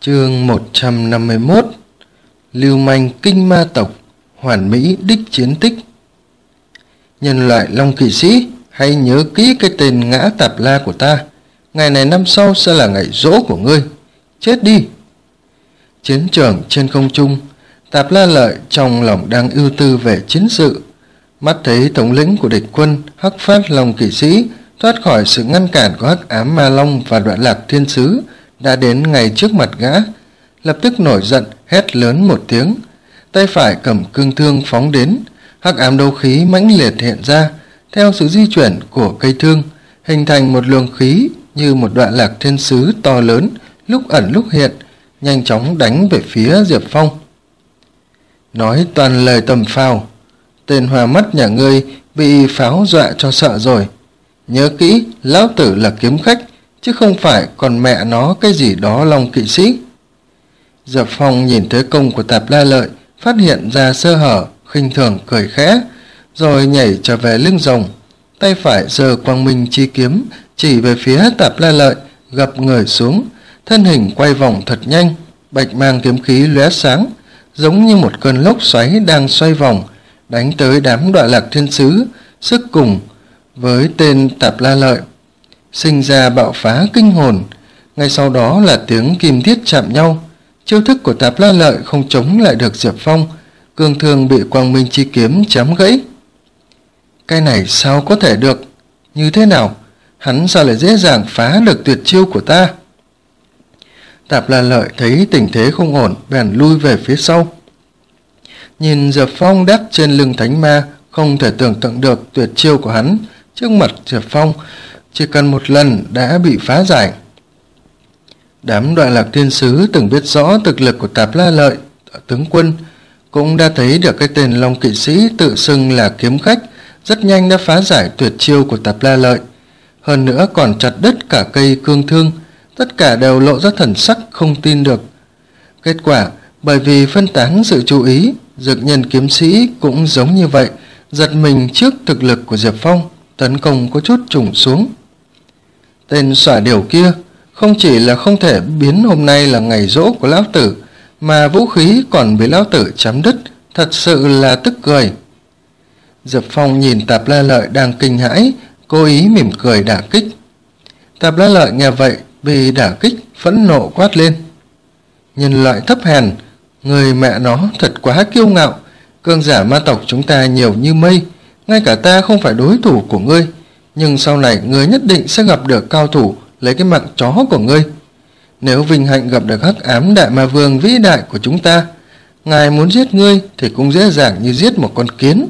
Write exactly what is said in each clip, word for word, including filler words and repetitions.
Chương một trăm năm mươi mốt. Lưu manh kinh ma tộc, hoàn mỹ đích chiến tích. Nhân loại Long Kỵ Sĩ, hãy nhớ kỹ cái tên Ngã Tạp La của ta. Ngày này năm sau sẽ là ngày giỗ của ngươi. Chết đi! Chiến trường trên không trung, Tạp La Lợi trong lòng đang ưu tư về chiến sự. Mắt thấy thống lĩnh của địch quân Hắc Phát Long Kỵ Sĩ thoát khỏi sự ngăn cản của Hắc Ám Ma Long và Đoạn Lạc Thiên Sứ đã đến ngay trước mặt gã, lập tức nổi giận hét lớn một tiếng, tay phải cầm cương thương phóng đến. Hắc ám đấu khí mãnh liệt hiện ra theo sự di chuyển của cây thương, hình thành một luồng khí như một Đoạn Lạc Thiên Sứ to lớn, lúc ẩn lúc hiện, nhanh chóng đánh về phía Diệp Phong. Nói toàn lời tầm phào, tên hoa mắt nhà ngươi bị pháo dọa cho sợ rồi. Nhớ kỹ, lão tử là kiếm khách, chứ không phải còn mẹ nó cái gì đó Long Kỵ Sĩ. Diệp Phong nhìn thấy công của Tạp La Lợi, phát hiện ra sơ hở, khinh thường cười khẽ, rồi nhảy trở về lưng rồng, tay phải giơ Quang Minh chi kiếm chỉ về phía Tạp La Lợi, gập người xuống, thân hình quay vòng thật nhanh, bạch mang kiếm khí lóe sáng, giống như một cơn lốc xoáy đang xoay vòng, đánh tới đám Đoạn Lạc Thiên Sứ, sức cùng với tên Tạp La Lợi sinh ra bạo phá kinh hồn. Ngay sau đó là tiếng kim thiết chạm nhau. Chiêu thức của Tạp La Lợi không chống lại được Diệp Phong, cương thương bị Quang Minh chi kiếm chém gãy. Cái này sao có thể được? Như thế nào? Hắn sao lại dễ dàng phá được tuyệt chiêu của ta? Tạp La Lợi thấy tình thế không ổn, bèn lui về phía sau. Nhìn Diệp Phong đáp trên lưng thánh ma, không thể tưởng tượng được tuyệt chiêu của hắn. Trước mặt Diệp Phong, chỉ cần một lần đã bị phá giải. Đám Đoạn Lạc Thiên Sứ từng biết rõ thực lực của Tạp La Lợi tướng quân, cũng đã thấy được cái tên Long Kỵ Sĩ tự xưng là kiếm khách rất nhanh đã phá giải tuyệt chiêu của Tạp La Lợi, hơn nữa còn chặt đứt cả cây cương thương. Tất cả đều lộ ra thần sắc không tin được. Kết quả, bởi vì phân tán sự chú ý, Dực Nhân kiếm sĩ cũng giống như vậy, giật mình trước thực lực của Diệp Phong, tấn công có chút trùng xuống. Tên xỏa điều kia không chỉ là không thể biến hôm nay là ngày giỗ của lão tử, mà vũ khí còn bị lão tử chém đứt, thật sự là tức cười. Diệp Phong nhìn Tạp La Lợi đang kinh hãi, cố ý mỉm cười đả kích. Tạp La Lợi nghe vậy, bị đả kích, phẫn nộ quát lên: nhân loại thấp hèn, người mẹ nó thật quá kiêu ngạo, cường giả ma tộc chúng ta nhiều như mây, ngay cả ta không phải đối thủ của ngươi, nhưng sau này ngươi nhất định sẽ gặp được cao thủ lấy cái mạng chó của ngươi. Nếu vinh hạnh gặp được Hắc Ám Đại Ma Vương vĩ đại của chúng ta, ngài muốn giết ngươi thì cũng dễ dàng như giết một con kiến.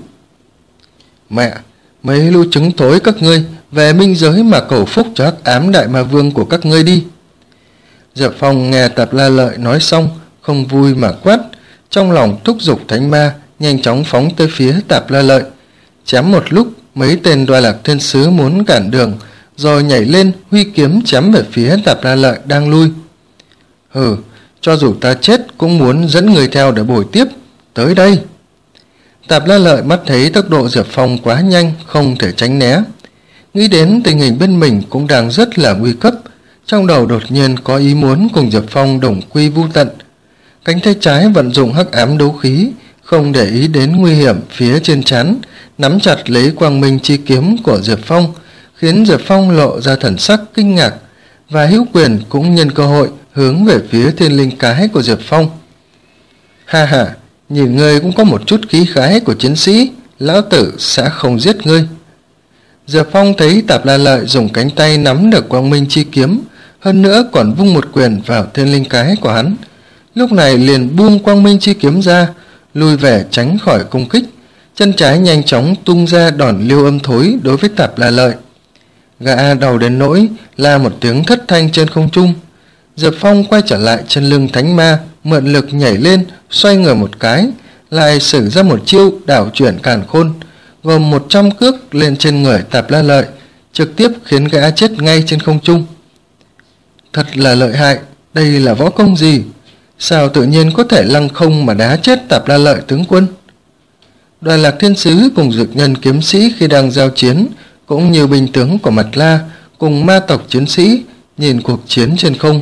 Mẹ, mấy lũ trứng thối các ngươi, về minh giới mà cầu phúc cho Hắc Ám Đại Ma Vương của các ngươi đi. Diệp Phong nghe Tạp La Lợi nói xong, không vui mà quát, trong lòng thúc giục thánh ma, nhanh chóng phóng tới phía Tạp La Lợi. Chém một lúc, mấy tên Đoạn Lạc Thiên Sứ muốn cản đường, rồi nhảy lên huy kiếm chém về phía Tạp La Lợi đang lui. Hừ, cho dù ta chết cũng muốn dẫn người theo để bồi tiếp, tới đây. Tạp La Lợi mắt thấy tốc độ Diệp Phong quá nhanh, không thể tránh né. Nghĩ đến tình hình bên mình cũng đang rất là nguy cấp, trong đầu đột nhiên có ý muốn cùng Diệp Phong đồng quy vu tận. Cánh tay trái vận dụng hắc ám đấu khí, không để ý đến nguy hiểm phía trên trán, nắm chặt lấy Quang Minh chi kiếm của Diệp Phong, khiến Diệp Phong lộ ra thần sắc kinh ngạc, và hữu quyền cũng nhân cơ hội hướng về phía thiên linh cái của Diệp Phong. Ha ha, nhìn ngươi cũng có một chút khí khái của chiến sĩ, lão tử sẽ không giết ngươi. Diệp Phong thấy Tạp La Lợi dùng cánh tay nắm được Quang Minh chi kiếm, hơn nữa còn vung một quyền vào thiên linh cái của hắn, lúc này liền buông Quang Minh chi kiếm ra, lui về tránh khỏi công kích, chân trái nhanh chóng tung ra đòn liêu âm thối đối với Tạp La Lợi. Gã đầu đến nỗi la một tiếng thất thanh trên không trung. Diệp Phong quay trở lại chân lưng thánh ma, mượn lực nhảy lên, xoay người một cái, lại sử ra một chiêu đảo chuyển càn khôn, gồm một trăm cước lên trên người Tạp La Lợi, trực tiếp khiến gã chết ngay trên không trung. Thật là lợi hại, đây là võ công gì? Sao tự nhiên có thể lăng không mà đá chết Tạp La Lợi tướng quân? Đoạn Lạc Thiên Sứ cùng Dực Nhân kiếm sĩ khi đang giao chiến, cũng như binh tướng của Mạt La cùng ma tộc chiến sĩ, nhìn cuộc chiến trên không,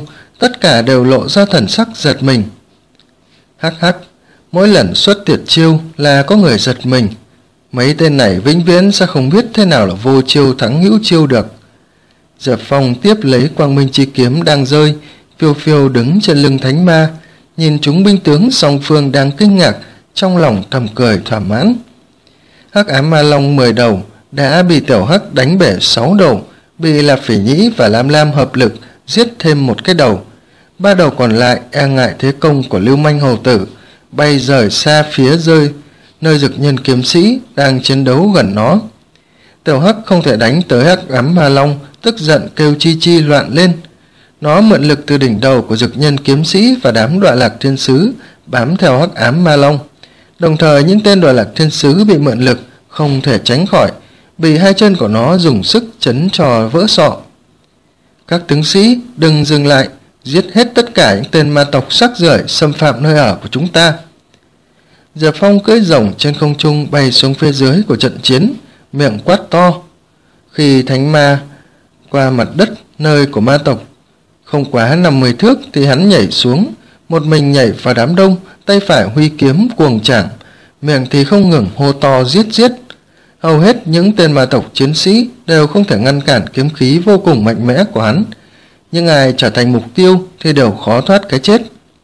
tất cả đều lộ ra thần sắc giật mình. Hắc hắc, mỗi lần xuất tuyệt chiêu là có người giật mình. Mấy tên này vĩnh viễn sẽ không biết thế nào là vô chiêu thắng hữu chiêu được. Diệp Phong tiếp lấy quang minh chi kiếm đang rơi, phiêu phiêu đứng trên lưng thánh ma, nhìn chúng binh tướng song phương đang kinh ngạc, trong lòng thầm cười thỏa mãn. Hắc ám ma long mười đầu đã bị tiểu hắc đánh bể sáu đầu, bị Lạp Phỉ Nhĩ và Lam Lam hợp lực giết thêm một cái đầu. Ba đầu còn lại e ngại thế công của Lưu Manh hầu tử, bay rời xa phía rơi, nơi Dực Nhân kiếm sĩ đang chiến đấu gần nó. Tiểu hắc không thể đánh tới hắc ám ma long, tức giận kêu chi chi loạn lên. Nó mượn lực từ đỉnh đầu của Dực Nhân kiếm sĩ và đám Đoạ Lạc thiên sứ bám theo hắc ám ma long. Đồng thời những tên Đoạ Lạc thiên sứ bị mượn lực không thể tránh khỏi, bị hai chân của nó dùng sức chấn cho vỡ sọ. Các tướng sĩ đừng dừng lại, giết hết tất cả những tên ma tộc sắc rưởi xâm phạm nơi ở của chúng ta. Diệp Phong cưỡi rồng trên không trung bay xuống phía dưới của trận chiến, miệng quát to. Khi thánh ma qua mặt đất nơi của ma tộc không quá năm mươi thước thì hắn nhảy xuống, một mình nhảy vào đám đông, tay phải huy kiếm cuồng chảng, miệng thì không ngừng hô to giết giết. Hầu hết những tên ma tộc chiến sĩ đều không thể ngăn cản kiếm khí vô cùng mạnh mẽ của hắn, nhưng ai trở thành mục tiêu thì đều khó thoát cái chết.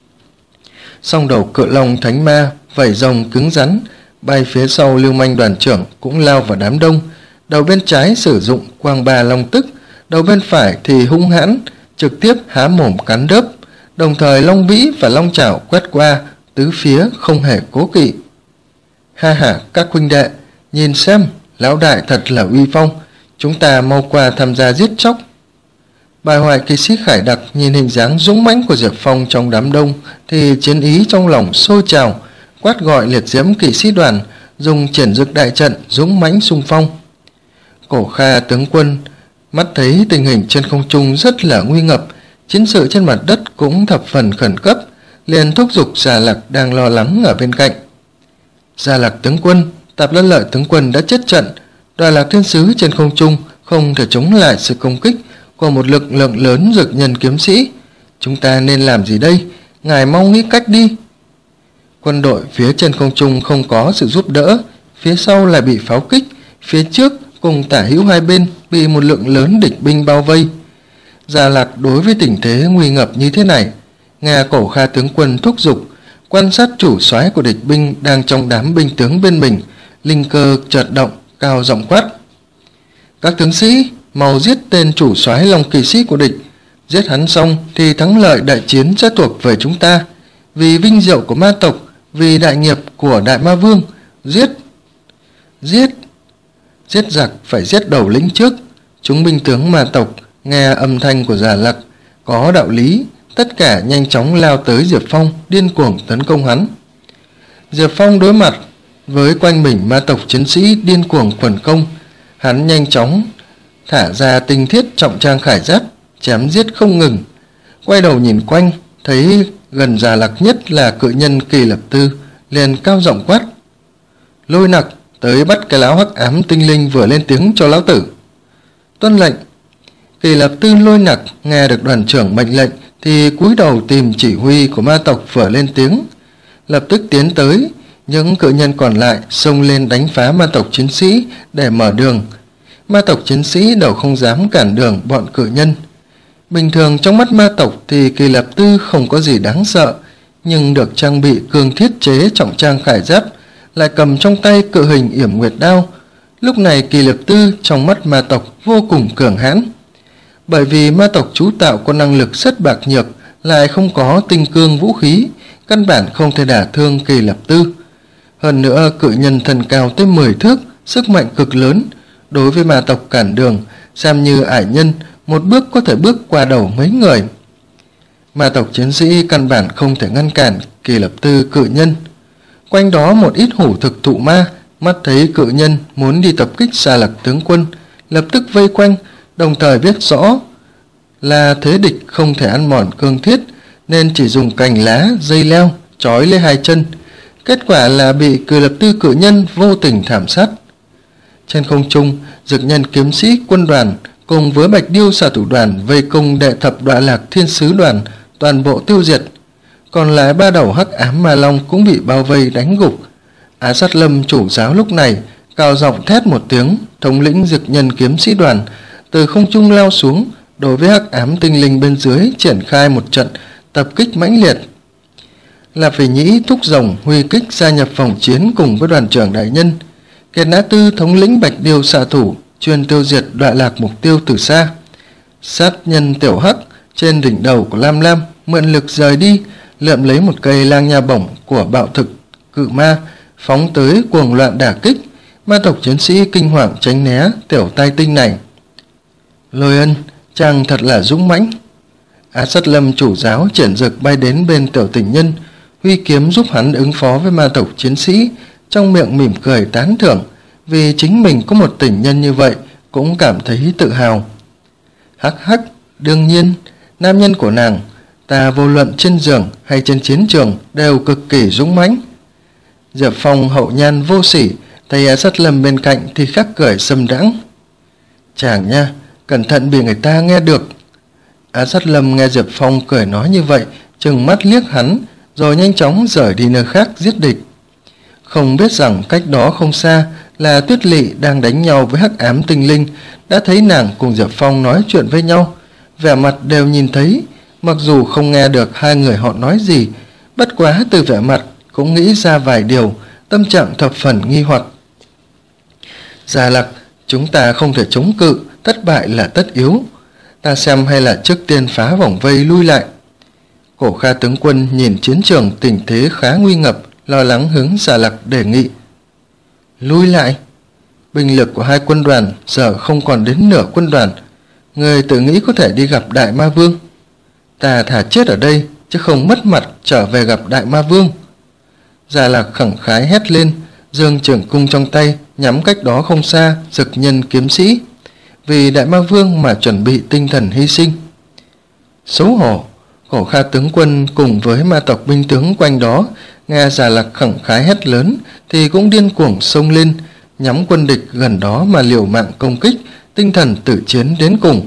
Song đầu cự long thánh ma vảy rồng cứng rắn, bay phía sau Lưu Manh đoàn trưởng cũng lao vào đám đông. Đầu bên trái sử dụng quang ba long tức, đầu bên phải thì hung hãn trực tiếp há mồm cắn đớp, đồng thời long vĩ và long chảo quét qua tứ phía không hề cố kỵ. Ha ha các huynh đệ, nhìn xem, lão đại thật là uy phong, chúng ta mau qua tham gia giết chóc. Bài hoại kỵ sĩ Khải Đặc nhìn hình dáng dũng mãnh của Diệp Phong trong đám đông thì chiến ý trong lòng sôi trào, quát gọi liệt diễm kỵ sĩ đoàn dùng triển dực đại trận dũng mãnh xung phong. Cổ Kha tướng quân mắt thấy tình hình trên không trung rất là nguy ngập, chiến sự trên mặt đất cũng thập phần khẩn cấp, liền thúc giục Gia Lạc đang lo lắng ở bên cạnh. Gia Lạc tướng quân, Tạp Lân Lợi tướng quân đã chết trận, Đoạ Lạc thiên sứ trên không trung không thể chống lại sự công kích của một lực lượng lớn Dực Nhân kiếm sĩ. Chúng ta nên làm gì đây? Ngài mau nghĩ cách đi. Quân đội phía trên không trung không có sự giúp đỡ, phía sau lại bị pháo kích, phía trước cùng tả hữu hai bên bị một lượng lớn địch binh bao vây. Gia Lạc đối với tình thế nguy ngập như thế này, nghe Cổ Kha tướng quân thúc giục, quan sát chủ soái của địch binh đang trong đám binh tướng bên mình, linh cơ chợt động, cao giọng quát. Các tướng sĩ, mau giết tên chủ soái Long kỵ sĩ của địch, giết hắn xong thì thắng lợi đại chiến sẽ thuộc về chúng ta. Vì vinh diệu của ma tộc, vì đại nghiệp của Đại Ma Vương, giết, giết, giết giặc phải giết đầu lĩnh trước. Chúng binh tướng ma tộc nghe âm thanh của Gia Lạc có đạo lý, tất cả nhanh chóng lao tới Diệp Phong, điên cuồng tấn công hắn. Diệp Phong đối mặt với quanh mình ma tộc chiến sĩ điên cuồng quần công, hắn nhanh chóng thả ra tinh thiết trọng trang khải giáp, chém giết không ngừng. Quay đầu nhìn quanh, thấy gần Gia Lạc nhất là cự nhân Kỳ Lập Tư, liền cao giọng quát. Lôi Nặc, tới bắt cái lão hắc ám tinh linh vừa lên tiếng cho lão tử. Tuân lệnh. Kỳ Lập Tư Lôi Nặc nghe được đoàn trưởng mệnh lệnh thì cúi đầu tìm chỉ huy của ma tộc vừa lên tiếng, lập tức tiến tới. Những cự nhân còn lại xông lên đánh phá ma tộc chiến sĩ để mở đường. Ma tộc chiến sĩ đều không dám cản đường bọn cự nhân. Bình thường trong mắt ma tộc thì Kỳ Lập Tư không có gì đáng sợ, nhưng được trang bị cường thiết chế trọng trang khải giáp, lại cầm trong tay cự hình yểm nguyệt đao. Lúc này Kỳ Lập Tư trong mắt ma tộc vô cùng cường hãn. Bởi vì ma tộc chú tạo có năng lực rất bạc nhược, lại không có tinh cương vũ khí, căn bản không thể đả thương Kỳ Lập Tư. Hơn nữa cự nhân thân cao tới mười thước, sức mạnh cực lớn, đối với ma tộc cản đường, xem như ải nhân, một bước có thể bước qua đầu mấy người. Ma tộc chiến sĩ căn bản không thể ngăn cản Kỳ Lập Tư cự nhân. Quanh đó một ít hủ thực thụ ma, mắt thấy cự nhân muốn đi tập kích Gia Lạc tướng quân, lập tức vây quanh, đồng thời biết rõ là thế địch không thể ăn mòn cương thiết, nên chỉ dùng cành lá, dây leo, trói lấy hai chân. Kết quả là bị Kỳ Lập Tư cự nhân vô tình thảm sát. Trên không trung, Dực Nhân kiếm sĩ quân đoàn cùng với Bạch Điêu xạ thủ đoàn vây công đệ thập Đoạ Lạc thiên sứ đoàn, toàn bộ tiêu diệt. Còn lại ba đầu hắc ám ma long cũng bị bao vây đánh gục. Á Sát Lâm chủ giáo lúc này cao giọng thét một tiếng, thống lĩnh dực nhân kiếm sĩ đoàn từ không trung lao xuống, đối với hắc ám tinh linh bên dưới triển khai một trận tập kích mãnh liệt. Là Phỉ Nhĩ thúc rồng huy kích gia nhập phòng chiến cùng với đoàn trưởng đại nhân. Kiệt Nã Tư thống lĩnh bạch điêu xạ thủ chuyên tiêu diệt đọa lạc mục tiêu từ xa. Sát nhân tiểu hắc trên đỉnh đầu của Lam Lam mượn lực rời đi, lượm lấy một cây lang nha bổng của bạo thực cự ma, phóng tới cuồng loạn đả kích. Ma tộc chiến sĩ kinh hoàng tránh né tiểu tai tinh này. Lôi Ân, chàng thật là dũng mãnh. Á Sát Lâm chủ giáo triển dực bay đến bên tiểu tình nhân, huy kiếm giúp hắn ứng phó với ma tộc chiến sĩ, trong miệng mỉm cười tán thưởng, vì chính mình có một tình nhân như vậy cũng cảm thấy tự hào. Hắc hắc, đương nhiên, nam nhân của nàng, ta vô luận trên giường hay trên chiến trường đều cực kỳ dũng mãnh. Diệp Phong hậu nhan vô sỉ, thấy Á Sát Lâm bên cạnh thì khắc cười sâm đãng. Chàng nha, cẩn thận bị người ta nghe được. Á Sát Lâm nghe Diệp Phong cười nói như vậy, trừng mắt liếc hắn, rồi nhanh chóng rời đi nơi khác giết địch. Không biết rằng cách đó không xa là Tuyết Lị đang đánh nhau với hắc ám tinh linh, đã thấy nàng cùng Diệp Phong nói chuyện với nhau, vẻ mặt đều nhìn thấy, mặc dù không nghe được hai người họ nói gì, bất quá từ vẻ mặt cũng nghĩ ra vài điều, tâm trạng thập phần nghi hoặc. Già Lặc, chúng ta không thể chống cự, thất bại là tất yếu. Ta xem hay là trước tiên phá vòng vây lui lại. Cổ Kha tướng quân nhìn chiến trường tình thế khá nguy ngập, lo lắng hướng Già Lặc đề nghị. Lui lại? Binh lực của hai quân đoàn giờ không còn đến nửa quân đoàn. Người tự nghĩ có thể đi gặp Đại Ma Vương? Ta thả chết ở đây, chứ không mất mặt trở về gặp Đại Ma Vương. Già Lặc khẳng khái hét lên, giương trường cung trong tay, nhắm cách đó không xa dực nhân kiếm sĩ, vì Đại Ma Vương mà chuẩn bị tinh thần hy sinh. Xấu hổ, Cổ Kha tướng quân cùng với ma tộc binh tướng quanh đó nghe Già Lặc khẳng khái hét lớn thì cũng điên cuồng xông lên, nhắm quân địch gần đó mà liều mạng công kích, tinh thần tử chiến đến cùng.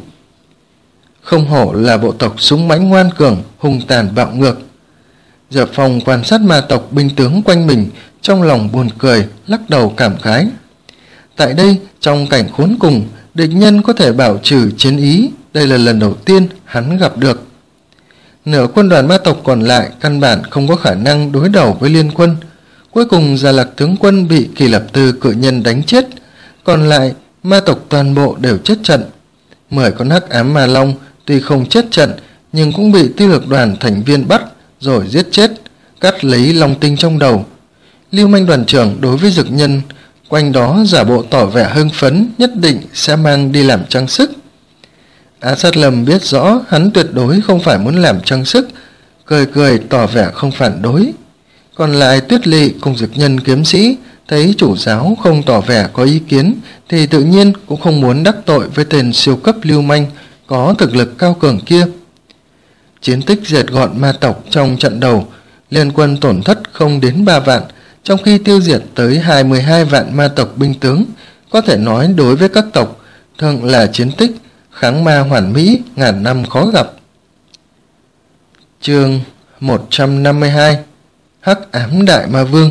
Không hổ là bộ tộc súng mãnh ngoan cường, hung tàn bạo ngược. Diệp Phong quan sát ma tộc binh tướng quanh mình, trong lòng buồn cười, lắc đầu cảm khái. Tại đây, trong cảnh khốn cùng, địch nhân có thể bảo trì chiến ý, đây là lần đầu tiên hắn gặp được. Nửa quân đoàn ma tộc còn lại căn bản không có khả năng đối đầu với liên quân. Cuối cùng Già Lặc tướng quân bị Kỳ Lập Tư cự nhân đánh chết, còn lại ma tộc toàn bộ đều chết trận. Mười con hắc ám ma long tuy không chết trận nhưng cũng bị tiêu lược đoàn thành viên bắt rồi giết chết, cắt lấy long tinh trong đầu. Lưu Manh đoàn trưởng đối với dực nhân quanh đó giả bộ tỏ vẻ hưng phấn, nhất định sẽ mang đi làm trang sức. Á Sát Lâm biết rõ hắn tuyệt đối không phải muốn làm trang sức, cười cười tỏ vẻ không phản đối. Còn lại Tuyết Lị cùng dực nhân kiếm sĩ thấy chủ giáo không tỏ vẻ có ý kiến thì tự nhiên cũng không muốn đắc tội với tên siêu cấp lưu manh có thực lực cao cường kia. Chiến tích diệt gọn ma tộc trong trận đầu, liên quân tổn thất không đến ba vạn, trong khi tiêu diệt tới hai mươi hai vạn ma tộc binh tướng, có thể nói đối với các tộc thường là chiến tích kháng ma hoàn mỹ ngàn năm khó gặp. Chương một trăm năm mươi hai, Hắc ám Đại Ma Vương.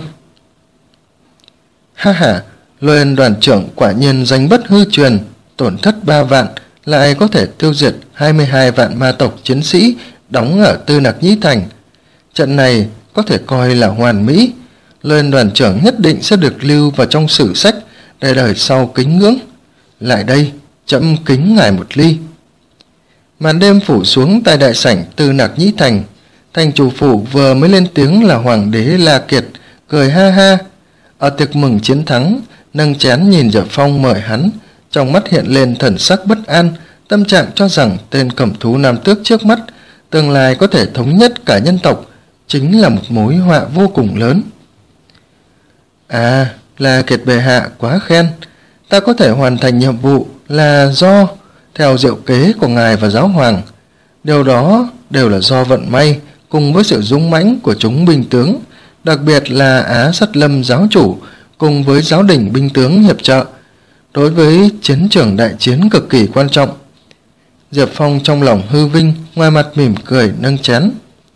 Ha ha, Lôi Ân đoàn trưởng quả nhiên danh bất hư truyền, tổn thất ba vạn lại có thể tiêu diệt hai mươi hai vạn ma tộc chiến sĩ đóng ở Tư Nặc Nhĩ Thành. Trận này có thể coi là hoàn mỹ, Lôi Ân đoàn trưởng nhất định sẽ được lưu vào trong sử sách để đời sau kính ngưỡng. Lại đây, chậm kính ngài một ly. Màn đêm phủ xuống tại đại sảnh Tư Nặc Nhĩ Thành. Thành chủ phủ vừa mới lên tiếng là Hoàng đế La Kiệt, cười ha ha. Ở tiệc mừng chiến thắng, nâng chén nhìn Diệp Phong mời hắn, trong mắt hiện lên thần sắc bất an, tâm trạng cho rằng tên cầm thú nam tước trước mắt, tương lai có thể thống nhất cả nhân tộc, chính là một mối họa vô cùng lớn. À, La Kiệt bệ hạ quá khen, ta có thể hoàn thành nhiệm vụ là do theo diệu kế của ngài và giáo hoàng. Điều đó đều là do vận may cùng với sự dũng mãnh của chúng binh tướng, đặc biệt là Á Sát Lâm giáo chủ cùng với giáo đình binh tướng hiệp trợ, đối với chiến trường đại chiến cực kỳ quan trọng. Diệp Phong trong lòng hư vinh, ngoài mặt mỉm cười nâng chén.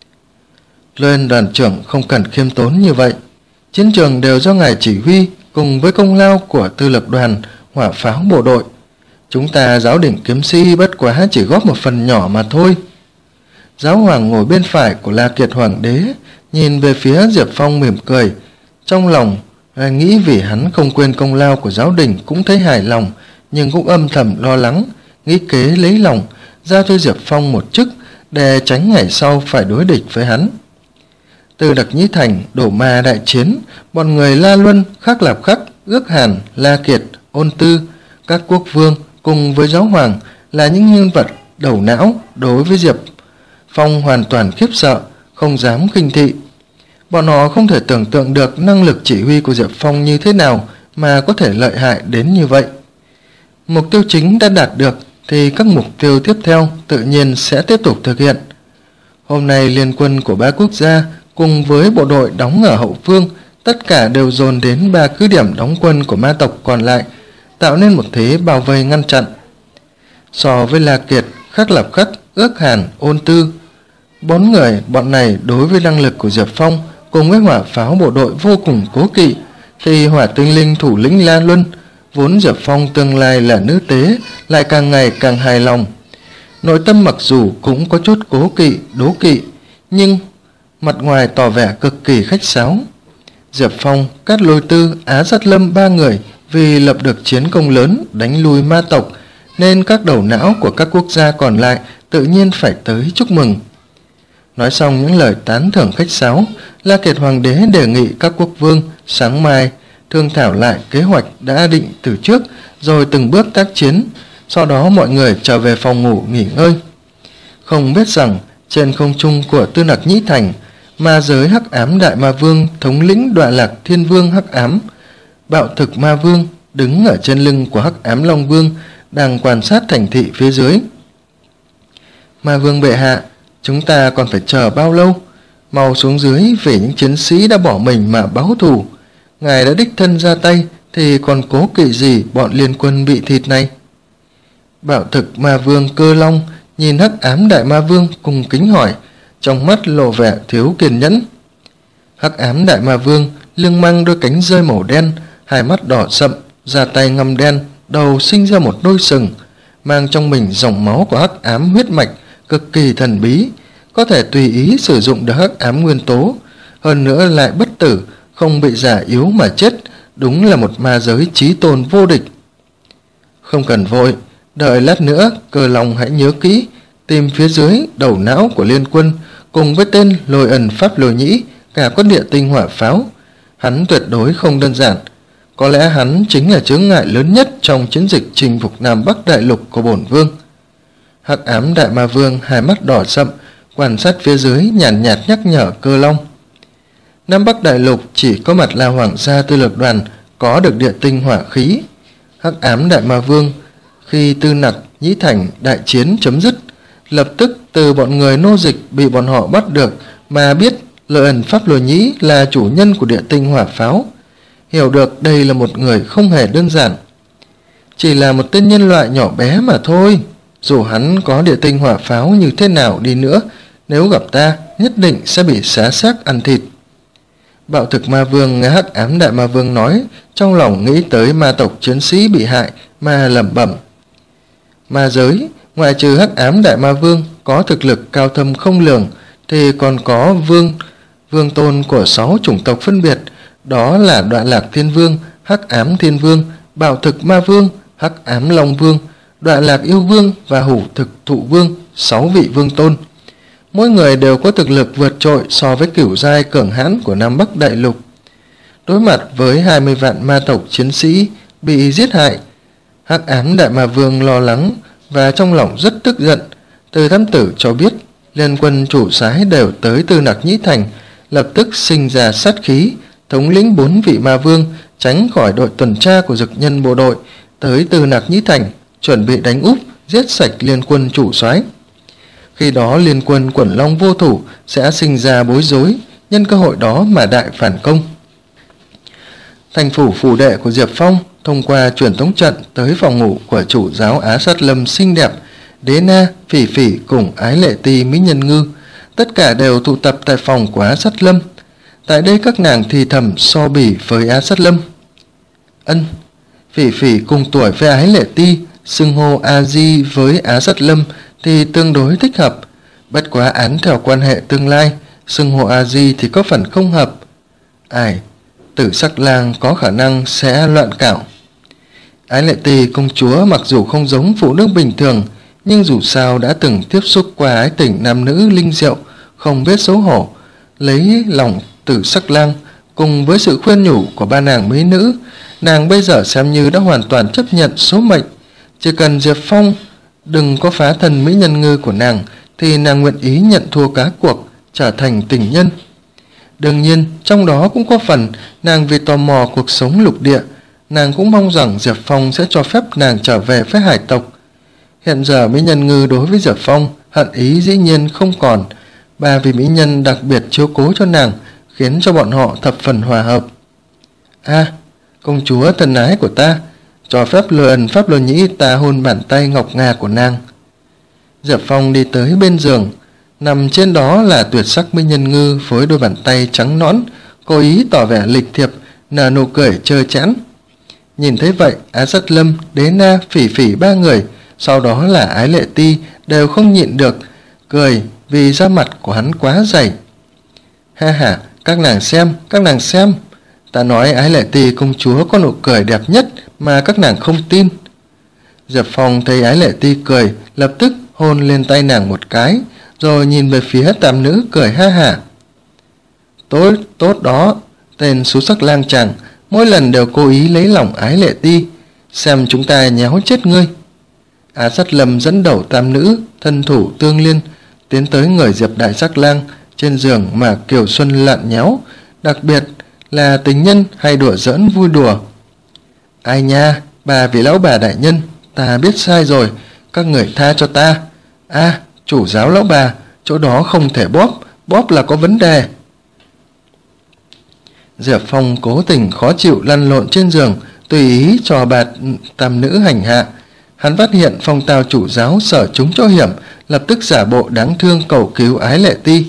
Lên đoàn trưởng không cần khiêm tốn như vậy, chiến trường đều do ngài chỉ huy cùng với công lao của tư lược đoàn, hỏa pháo bộ đội. Chúng ta giáo đỉnh kiếm sĩ bất quá chỉ góp một phần nhỏ mà thôi. Giáo hoàng ngồi bên phải của La Kiệt hoàng đế nhìn về phía Diệp Phong mỉm cười, trong lòng nghĩ vì hắn không quên công lao của giáo đình cũng thấy hài lòng, nhưng cũng âm thầm lo lắng, nghĩ kế lấy lòng giao cho Diệp Phong một chức để tránh ngày sau phải đối địch với hắn. Từ Đặc Nhĩ Thành đổ ma đại chiến, bọn người La Luân, Khắc Lạp Khắc, Ước Hàn, La Kiệt, Ôn Tư, các quốc vương cùng với giáo hoàng là những nhân vật đầu não, đối với Diệp Phong hoàn toàn khiếp sợ, không dám khinh thị. Bọn họ không thể tưởng tượng được năng lực chỉ huy của Diệp Phong như thế nào mà có thể lợi hại đến như vậy. Mục tiêu chính đã đạt được thì các mục tiêu tiếp theo tự nhiên sẽ tiếp tục thực hiện. Hôm nay liên quân của ba quốc gia cùng với bộ đội đóng ở hậu phương tất cả đều dồn đến ba cứ điểm đóng quân của ma tộc còn lại, tạo nên một thế bao vây ngăn chặn. So với La Kiệt, Khắc Lạp Khắc, Ước Hàn, Ôn Tư, bốn người bọn này đối với năng lực của Diệp Phong cùng với hỏa pháo bộ đội vô cùng cố kỵ, thì hỏa tinh linh thủ lĩnh La Luân, vốn Diệp Phong tương lai là nữ tế, lại càng ngày càng hài lòng. Nội tâm mặc dù cũng có chút cố kỵ, đố kỵ, nhưng mặt ngoài tỏ vẻ cực kỳ khách sáo. Diệp Phong, Cát Lôi Tư, Á Sát Lâm ba người vì lập được chiến công lớn đánh lui ma tộc, nên các đầu não của các quốc gia còn lại tự nhiên phải tới chúc mừng. Nói xong những lời tán thưởng khách sáo, La Kiệt hoàng đế đề nghị các quốc vương sáng mai thương thảo lại kế hoạch đã định từ trước, rồi từng bước tác chiến, sau đó mọi người trở về phòng ngủ nghỉ ngơi. Không biết rằng trên không trung của Tư Nặc Nhĩ Thành, ma giới Hắc Ám Đại Ma Vương thống lĩnh Đọa Lạc Thiên Vương Hắc Ám, Bạo Thực Ma Vương đứng ở trên lưng của Hắc Ám Long Vương đang quan sát thành thị phía dưới. Ma Vương bệ hạ, chúng ta còn phải chờ bao lâu? Mau xuống dưới vì những chiến sĩ đã bỏ mình mà báo thù. Ngài đã đích thân ra tay thì còn cố kỵ gì bọn liên quân bị thịt này? Bạo Thực Ma Vương Cơ Long nhìn Hắc Ám Đại Ma Vương cùng kính hỏi, trong mắt lộ vẻ thiếu kiên nhẫn. Hắc Ám Đại Ma Vương lưng mang đôi cánh rơi màu đen, hai mắt đỏ sậm, da tay ngăm đen, đầu sinh ra một đôi sừng, mang trong mình dòng máu của hắc ám huyết mạch cực kỳ thần bí, có thể tùy ý sử dụng được hắc ám nguyên tố, hơn nữa lại bất tử, không bị già yếu mà chết, đúng là một ma giới chí tôn vô địch. Không cần vội, đợi lát nữa Cơ Long hãy nhớ kỹ, tìm phía dưới đầu não của liên quân cùng với tên Lôi Ẩn Pháp Lôi Nhĩ, cả con địa tinh hỏa pháo. Hắn tuyệt đối không đơn giản, có lẽ hắn chính là chướng ngại lớn nhất trong chiến dịch chinh phục Nam Bắc Đại Lục của bổn vương. Hắc Ám Đại Ma Vương hai mắt đỏ sậm, quan sát phía dưới nhàn nhạt, nhạt nhắc nhở Cơ Long. Nam Bắc Đại Lục chỉ có Mặt La Hoàng gia Tư Lược Đoàn có được địa tinh hỏa khí. Hắc Ám Đại Ma Vương khi Tư Nặc Nhĩ Thành đại chiến chấm dứt, lập tức từ bọn người nô dịch bị bọn họ bắt được mà biết Lợi Ẩn Pháp Lôi Nhĩ là chủ nhân của địa tinh hỏa pháo, hiểu được đây là một người không hề đơn giản. Chỉ là một tên nhân loại nhỏ bé mà thôi, dù hắn có địa tinh hỏa pháo như thế nào đi nữa, nếu gặp ta nhất định sẽ bị xé xác ăn thịt. Bạo Thực Ma Vương nghe Hắc Ám Đại Ma Vương nói, trong lòng nghĩ tới ma tộc chiến sĩ bị hại mà lẩm bẩm. Ma giới ngoại trừ Hắc Ám Đại Ma Vương có thực lực cao thâm không lường, thì còn có vương vương tôn của sáu chủng tộc phân biệt, đó là Đoạn Lạc Thiên Vương, Hắc Ám Thiên Vương, Bạo Thực Ma Vương, Hắc Ám Long Vương, Đoạn Lạc Yêu Vương và Hủ Thực Thụ Vương, sáu vị vương tôn. Mỗi người đều có thực lực vượt trội so với cửu giai cường hãn của Nam Bắc Đại Lục. Đối mặt với hai mươi vạn ma tộc chiến sĩ bị giết hại, Hắc Ám Đại Ma Vương lo lắng và trong lòng rất tức giận. Từ Thám Tử cho biết liên quân chủ soái đều tới Tư Nặc Nhĩ Thành, lập tức sinh ra sát khí, thống lĩnh bốn vị ma vương tránh khỏi đội tuần tra của dực nhân bộ đội tới Tư Nặc Nhĩ Thành, chuẩn bị đánh úp giết sạch liên quân chủ soái. Khi đó liên quân Quẩn Long vô thủ sẽ sinh ra bối rối, nhân cơ hội đó mà đại phản công. Thành phủ phủ đệ của Diệp Phong thông qua truyền tống trận tới phòng ngủ của chủ giáo Á Sát Lâm xinh đẹp, Đế Na, Phỉ Phỉ cùng Ái Lệ Ti, Mỹ Nhân Ngư, tất cả đều tụ tập tại phòng của Á Sắt Lâm. Tại đây các nàng thì thầm so bỉ với Á Sắt Lâm. Ân, Phỉ Phỉ cùng tuổi với Ái Lệ Ti, xưng hô A Di với Á Sắt Lâm thì tương đối thích hợp. Bất quá án theo quan hệ tương lai, xưng hô A Di thì có phần không hợp. Ai, Tử Sắc Lang có khả năng sẽ loạn cảo. Ái Lệ Ti công chúa mặc dù không giống phụ nữ bình thường, nhưng dù sao đã từng tiếp xúc qua ái tình nam nữ linh diệu, không biết xấu hổ, lấy lòng Tử Sắc Lang. Cùng với sự khuyên nhủ của ba nàng mỹ nữ, nàng bây giờ xem như đã hoàn toàn chấp nhận số mệnh. Chỉ cần Diệp Phong đừng có phá thân Mỹ Nhân Ngư của nàng thì nàng nguyện ý nhận thua cá cuộc, trở thành tình nhân. Đương nhiên trong đó cũng có phần nàng vì tò mò cuộc sống lục địa, nàng cũng mong rằng Diệp Phong sẽ cho phép nàng trở về với hải tộc. Hiện giờ Mỹ Nhân Ngư đối với Diệp Phong hận ý dĩ nhiên không còn, ba vị mỹ nhân đặc biệt chiếu cố cho nàng, khiến cho bọn họ thập phần hòa hợp. A, à, công chúa thân ái của ta, cho phép Lôi Ân Pháp Lô Nhĩ ta hôn bàn tay ngọc ngà của nàng. Diệp Phong đi tới bên giường, nằm trên đó là tuyệt sắc Mỹ Nhân Ngư với đôi bàn tay trắng nõn, cố ý tỏ vẻ lịch thiệp, nở nụ cười trơ trẽn. Nhìn thấy vậy, Á Sắt Lâm, Đế Na, Phỉ Phỉ ba người, sau đó là Ái Lệ Ti đều không nhịn được cười vì da mặt của hắn quá dày. Ha ha, các nàng xem, các nàng xem, ta nói Ái Lệ Ti công chúa có nụ cười đẹp nhất mà các nàng không tin. Diệp Phong thấy Ái Lệ Ti cười, lập tức hôn lên tay nàng một cái, rồi nhìn về phía tam nữ cười ha hả. Tốt, tốt đó, tên xú sắc lang chàng, mỗi lần đều cố ý lấy lòng Ái Lệ Ti, xem chúng ta nhéo chết ngươi. Á Sắt Lâm dẫn đầu tam nữ, thân thủ tương liên, tiến tới người Diệp Đại Sắc Lang trên giường mà Kiều Xuân lặn nhéo, đặc biệt là tình nhân hay đùa giỡn vui đùa. Ai nha, bà vị lão bà đại nhân, ta biết sai rồi, các người tha cho ta. A, à, chủ giáo lão bà, chỗ đó không thể bóp, bóp là có vấn đề. Diệp Phong cố tình khó chịu lăn lộn trên giường, tùy ý cho bà tam nữ hành hạ. Hắn phát hiện Phong Tao chủ giáo sở chúng chỗ hiểm, lập tức giả bộ đáng thương cầu cứu Ái Lệ Ti.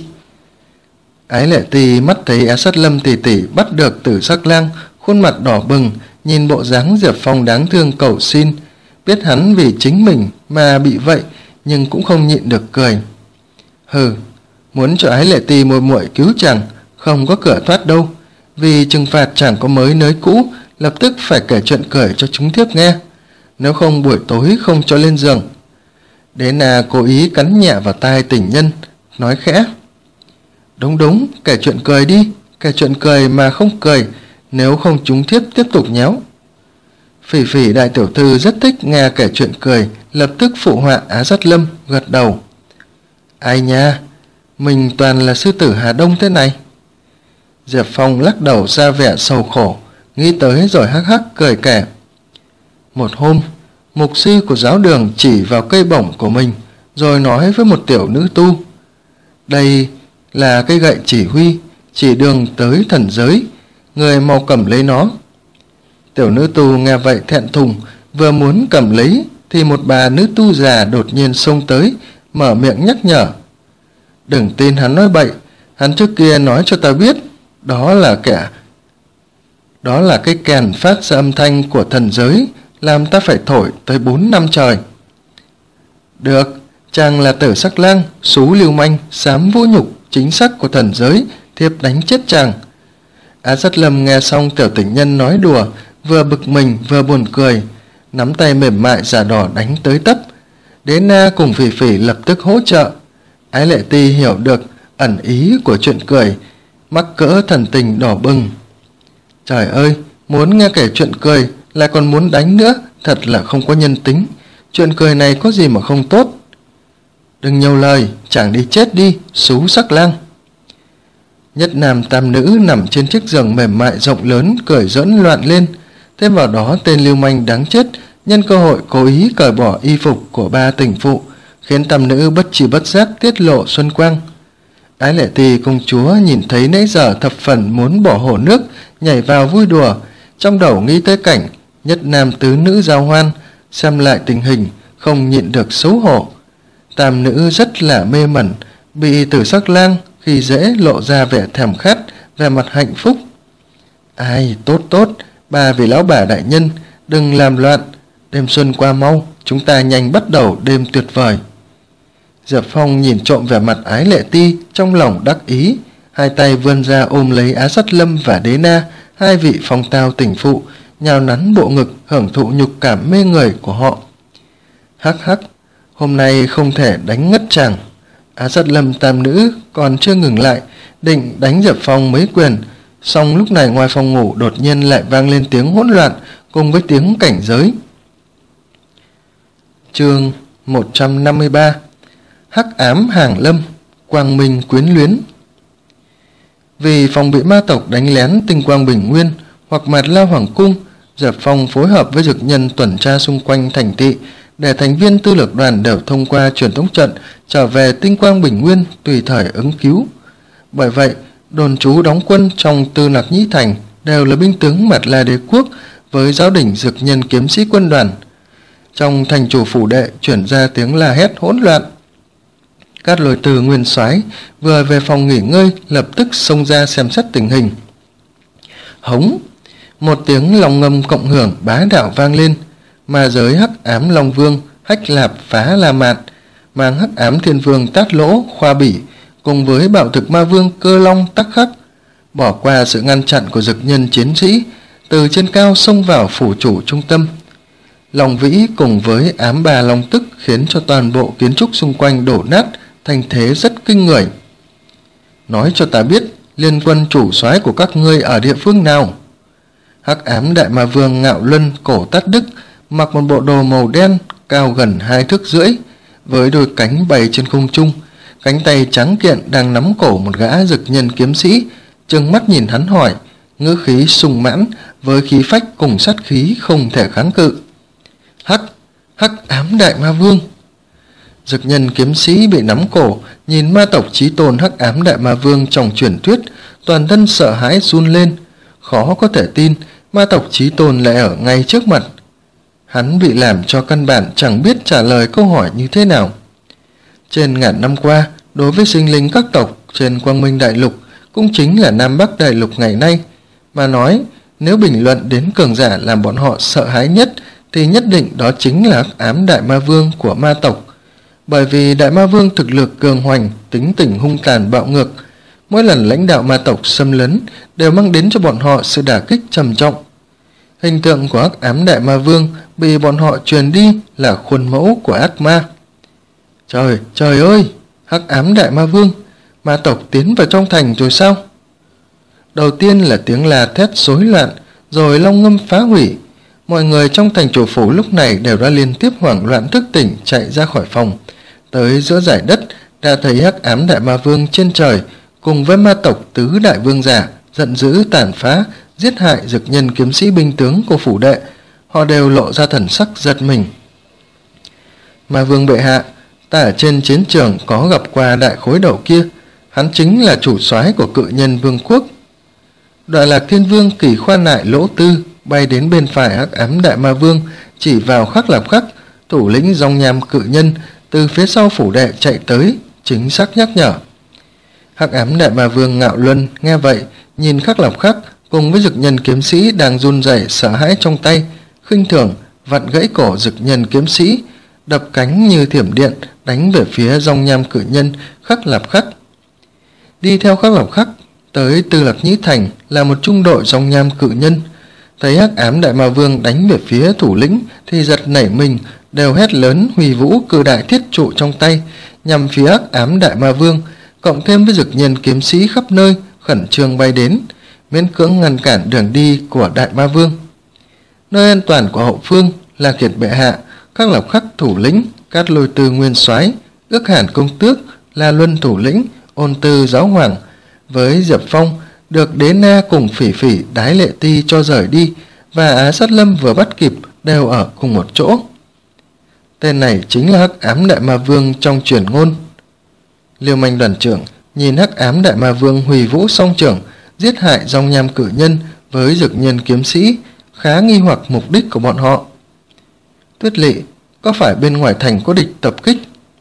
Ái Lệ Ti mắt thấy Á Sắt Lâm tỷ tỷ bắt được Tử Sắc Lang, khuôn mặt đỏ bừng, nhìn bộ dáng Diệp Phong đáng thương cầu xin, biết hắn vì chính mình mà bị vậy, nhưng cũng không nhịn được cười. Hừ, muốn cho Ái Lệ Ti muội muội cứu chàng, không có cửa thoát đâu, vì trừng phạt chẳng có mới nới cũ, lập tức phải kể chuyện cười cho chúng thiếp nghe, nếu không buổi tối không cho lên giường. Đế Na cố ý cắn nhẹ vào tai tình nhân, nói khẽ. Đúng đúng, kể chuyện cười đi, kể chuyện cười mà không cười, nếu không chúng thiếp tiếp tục nhéo. Phỉ Phỉ đại tiểu thư rất thích nghe kể chuyện cười, lập tức phụ họa Á Sắt Lâm, gật đầu. Ai nha, mình toàn là sư tử Hà Đông thế này. Diệp Phong lắc đầu ra vẻ sầu khổ, nghĩ tới rồi hắc hắc cười kể. Một hôm, mục sư của giáo đường chỉ vào cây bổng của mình, rồi nói với một tiểu nữ tu. Đây là cây gậy chỉ huy, chỉ đường tới thần giới, người mau cầm lấy nó. Tiểu nữ tu nghe vậy thẹn thùng, vừa muốn cầm lấy thì một bà nữ tu già đột nhiên xông tới, mở miệng nhắc nhở. Đừng tin hắn nói bậy, hắn trước kia nói cho ta biết, đó là kẻ đó là cái kèn phát ra âm thanh của thần giới, làm ta phải thổi tới bốn năm trời. Được, chàng là Tử Sắc Lang, xú lưu manh, dám vũ nhục chính xác của thần giới, thiếp đánh chết chàng. Á Sắt Lâm nghe xong tiểu tình nhân nói đùa, vừa bực mình vừa buồn cười, nắm tay mềm mại giả đỏ đánh tới tấp. Đế Na cùng Phỉ Phỉ lập tức hỗ trợ. Ái Lệ Ti hiểu được ẩn ý của chuyện cười, mắc cỡ thần tình đỏ bừng. Trời ơi, muốn nghe kể chuyện cười lại còn muốn đánh nữa, thật là không có nhân tính. Chuyện cười này có gì mà không tốt. Đừng nhiều lời, chàng đi chết đi, xú sắc lang. Nhất nam tam nữ nằm trên chiếc giường mềm mại rộng lớn, cười giỡn loạn lên. Thêm vào đó tên lưu manh đáng chết nhân cơ hội cố ý cởi bỏ y phục của ba tình phụ, khiến tam nữ bất chi bất giác tiết lộ xuân quang. Ái Lệ Ti công chúa nhìn thấy nãy giờ thập phần muốn bỏ hồ nước, nhảy vào vui đùa, trong đầu nghĩ tới cảnh nhất nam tứ nữ giao hoan, xem lại tình hình không nhịn được xấu hổ. Tam nữ rất là mê mẩn, bị Tử Sắc Lang khi dễ lộ ra vẻ thèm khát, vẻ mặt hạnh phúc. Ai, tốt tốt, ba vị lão bà đại nhân, đừng làm loạn, đêm xuân qua mau, chúng ta nhanh bắt đầu đêm tuyệt vời. Diệp Phong nhìn trộm vẻ mặt Ái Lệ Ti, trong lòng đắc ý, hai tay vươn ra ôm lấy Á Sắt Lâm và Đế Na, hai vị phong tao tình phụ, nhào nắn bộ ngực hưởng thụ nhục cảm mê người của họ. Hắc hắc, hôm nay không thể đánh ngất chàng. Á Sắt Lâm tam nữ còn chưa ngừng lại, định đánh Diệp Phong mấy quyền, song lúc này ngoài phòng ngủ đột nhiên lại vang lên tiếng hỗn loạn cùng với tiếng cảnh giới. Chương một trăm năm mươi ba. Hắc ám hàng lâm, quang minh quyến luyến. Vì phòng bị ma tộc đánh lén tinh quang bình nguyên hoặc Mạt La Hoàng cung, Diệp Phong phối hợp với dực nhân tuần tra xung quanh thành thị, để thành viên tư lược đoàn đều thông qua truyền tống trận trở về tinh quang bình nguyên tùy thời ứng cứu. Bởi vậy, đồn trú đóng quân trong Tư Lạc Nhĩ thành đều là binh tướng Mạt La đế quốc với giáo đỉnh dực nhân kiếm sĩ quân đoàn. Trong thành chủ phủ đệ chuyển ra tiếng la hét hỗn loạn. Cát Lôi Từ nguyên soái vừa về phòng nghỉ ngơi lập tức xông ra xem xét tình hình. Hống, một tiếng long ngâm cộng hưởng bá đạo vang lên, ma giới Hắc Ám Long Vương Hách Lạp Phá La Mạt mang Hắc Ám Thiên Vương Tát Lỗ Khoa Bỉ cùng với Bạo Thực Ma Vương Cơ Long Tắc Khắc bỏ qua sự ngăn chặn của dực nhân chiến sĩ, từ trên cao xông vào phủ chủ trung tâm. Long Vĩ cùng với ám bà Long Tức khiến cho toàn bộ kiến trúc xung quanh đổ nát, thành thế rất kinh người. Nói cho ta biết, liên quân chủ soái của các ngươi ở địa phương nào? Hắc Ám Đại Ma Vương Ngạo Luân cổ Tát Đức mặc một bộ đồ màu đen cao gần hai thước rưỡi, với đôi cánh bay trên không trung, cánh tay trắng kiện đang nắm cổ một gã dực nhân kiếm sĩ, trừng mắt nhìn hắn hỏi, ngữ khí sung mãn với khí phách cùng sát khí không thể kháng cự. Hắc, Hắc Ám Đại Ma Vương. Dực nhân kiếm sĩ bị nắm cổ, nhìn ma tộc chí tôn Hắc Ám Đại Ma Vương trong truyền thuyết, toàn thân sợ hãi run lên, khó có thể tin ma tộc chí tôn lại ở ngay trước mặt. Hắn bị làm cho căn bản chẳng biết trả lời câu hỏi như thế nào. Trên ngàn năm qua, đối với sinh linh các tộc trên Quang Minh Đại Lục, cũng chính là Nam Bắc Đại Lục ngày nay, mà nói nếu bình luận đến cường giả làm bọn họ sợ hãi nhất thì nhất định đó chính là Hắc Ám Đại Ma Vương của ma tộc. Bởi vì Đại Ma Vương thực lực cường hoành, tính tình hung tàn bạo ngược, mỗi lần lãnh đạo ma tộc xâm lấn đều mang đến cho bọn họ sự đả kích trầm trọng. Hình tượng của Hắc Ám Đại Ma Vương bị bọn họ truyền đi là khuôn mẫu của ác ma. Trời, trời ơi, Hắc Ám Đại Ma Vương, ma tộc tiến vào trong thành rồi sao? Đầu tiên là tiếng la thét rối loạn, rồi long ngâm phá hủy. Mọi người trong thành chủ phủ lúc này đều đã liên tiếp hoảng loạn thức tỉnh chạy ra khỏi phòng. Tới giữa dải đất đã thấy Hắc Ám Đại Ma Vương trên trời cùng với ma tộc tứ đại vương giả giận dữ tàn phá, giết hại dực nhân kiếm sĩ binh tướng của phủ đệ. Họ đều lộ ra thần sắc giật mình. Ma Vương bệ hạ, ta ở trên chiến trường có gặp qua đại khối đầu kia, hắn chính là chủ soái của Cự Nhân Vương quốc. Đoạn Lạc Thiên Vương Kỳ Khoan Nại Lỗ Tư bay đến bên phải Hắc Ám Đại Ma Vương, chỉ vào Khắc Lạp Khắc, thủ lĩnh dòng nham cự nhân, từ phía sau phủ đệ chạy tới, chính xác nhắc nhở. Hắc Ám Đại Ma Vương Ngạo Luân nghe vậy, nhìn Khắc Lạp Khắc cùng với dực nhân kiếm sĩ đang run rẩy sợ hãi trong tay, khinh thường vặn gãy cổ dực nhân kiếm sĩ, đập cánh như thiểm điện đánh về phía dòng nham cự nhân Khắc Lạp Khắc. Đi theo Khắc Lạp Khắc tới Tư Lạc Nhĩ thành là một trung đội dòng nham cự nhân. Thấy Hắc Ám Đại Ma Vương đánh về phía thủ lĩnh thì giật nảy mình, đều hét lớn huy vũ cự đại thiết trụ trong tay nhằm phía Hắc Ám Đại Ma Vương, cộng thêm với dực nhân kiếm sĩ khắp nơi khẩn trương bay đến, miễn cưỡng ngăn cản đường đi của Đại Ma Vương. Nơi an toàn của hậu phương là Kiệt bệ hạ, Khắc Lạp Khắc thủ lĩnh, Cát Lôi Tư nguyên soái, Ước Hàn công tước, La Luân thủ lĩnh, Ôn Tư giáo hoàng, với Diệp Phong được Đế Na cùng Phỉ Phỉ Đái Lệ Ti cho rời đi, và Á Sát Lâm vừa bắt kịp đều ở cùng một chỗ. Tên này chính là Hắc Ám Đại Ma Vương trong truyền ngôn. Liêu Manh đoàn trưởng nhìn Hắc Ám Đại Ma Vương hủy vũ song trưởng giết hại dòng nham cử nhân với dực nhân kiếm sĩ, khá nghi hoặc mục đích của bọn họ. Tuyết Lị, có phải bên ngoài thành có địch tập kích?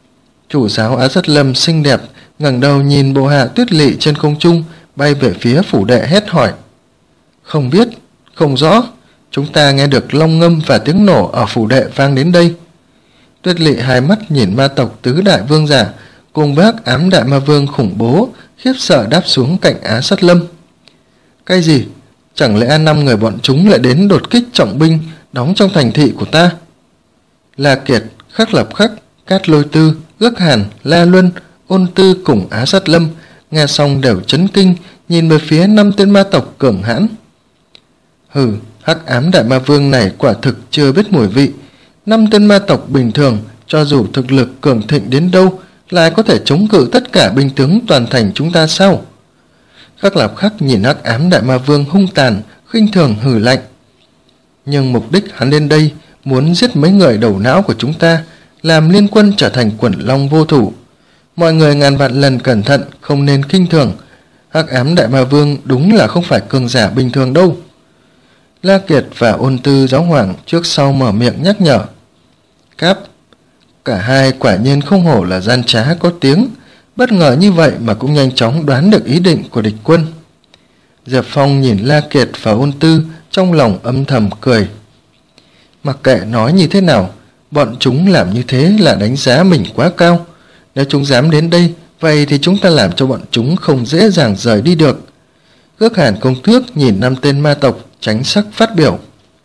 Chủ giáo Á Sắt Lâm xinh đẹp ngẩng đầu nhìn bộ hạ tuyết lỵ trên không trung bay về phía phủ đệ hét hỏi: Không biết, không rõ, chúng ta nghe được long ngâm và tiếng nổ ở phủ đệ vang đến đây. Tuyết lỵ hai mắt nhìn ma tộc tứ đại vương giả cùng với hắc ám đại ma vương khủng bố khiếp sợ đáp xuống cạnh Á Sắt Lâm. Cái gì? Chẳng lẽ năm người bọn chúng lại đến đột kích trọng binh đóng trong thành thị của ta? La Kiệt, Khắc Lập Khắc, Cát Lôi Tư, Ước Hàn, La Luân, Ôn Tư cùng Á Sắt Lâm nghe xong đều chấn kinh, nhìn về phía năm tên ma tộc cường hãn. Hừ, hắc ám đại ma vương này quả thực chưa biết mùi vị. Năm tên ma tộc bình thường, cho dù thực lực cường thịnh đến đâu, lại có thể chống cự tất cả binh tướng toàn thành chúng ta sao? Khắc Lập Khắc nhìn hắc ám đại ma vương hung tàn, khinh thường hừ lạnh. Nhưng mục đích hắn đến đây muốn giết mấy người đầu não của chúng ta, làm liên quân trở thành quần long vô thủ. Mọi người ngàn vạn lần cẩn thận, không nên khinh thường. Hắc ám đại ma vương đúng là không phải cường giả bình thường đâu. La Kiệt và Ôn Tư giáo hoàng trước sau mở miệng nhắc nhở. Cáp, cả hai quả nhiên không hổ là gian trá có tiếng, bất ngờ như vậy mà cũng nhanh chóng đoán được ý định của địch quân. Diệp Phong nhìn La Kiệt và Ôn Tư, trong lòng âm thầm cười. Mặc kệ nói như thế nào, bọn chúng làm như thế là đánh giá mình quá cao. Nếu chúng dám đến đây, vậy thì chúng ta làm cho bọn chúng không dễ dàng rời đi được. Ước Hàn công tước nhìn năm tên ma tộc, tránh sắc phát biểu.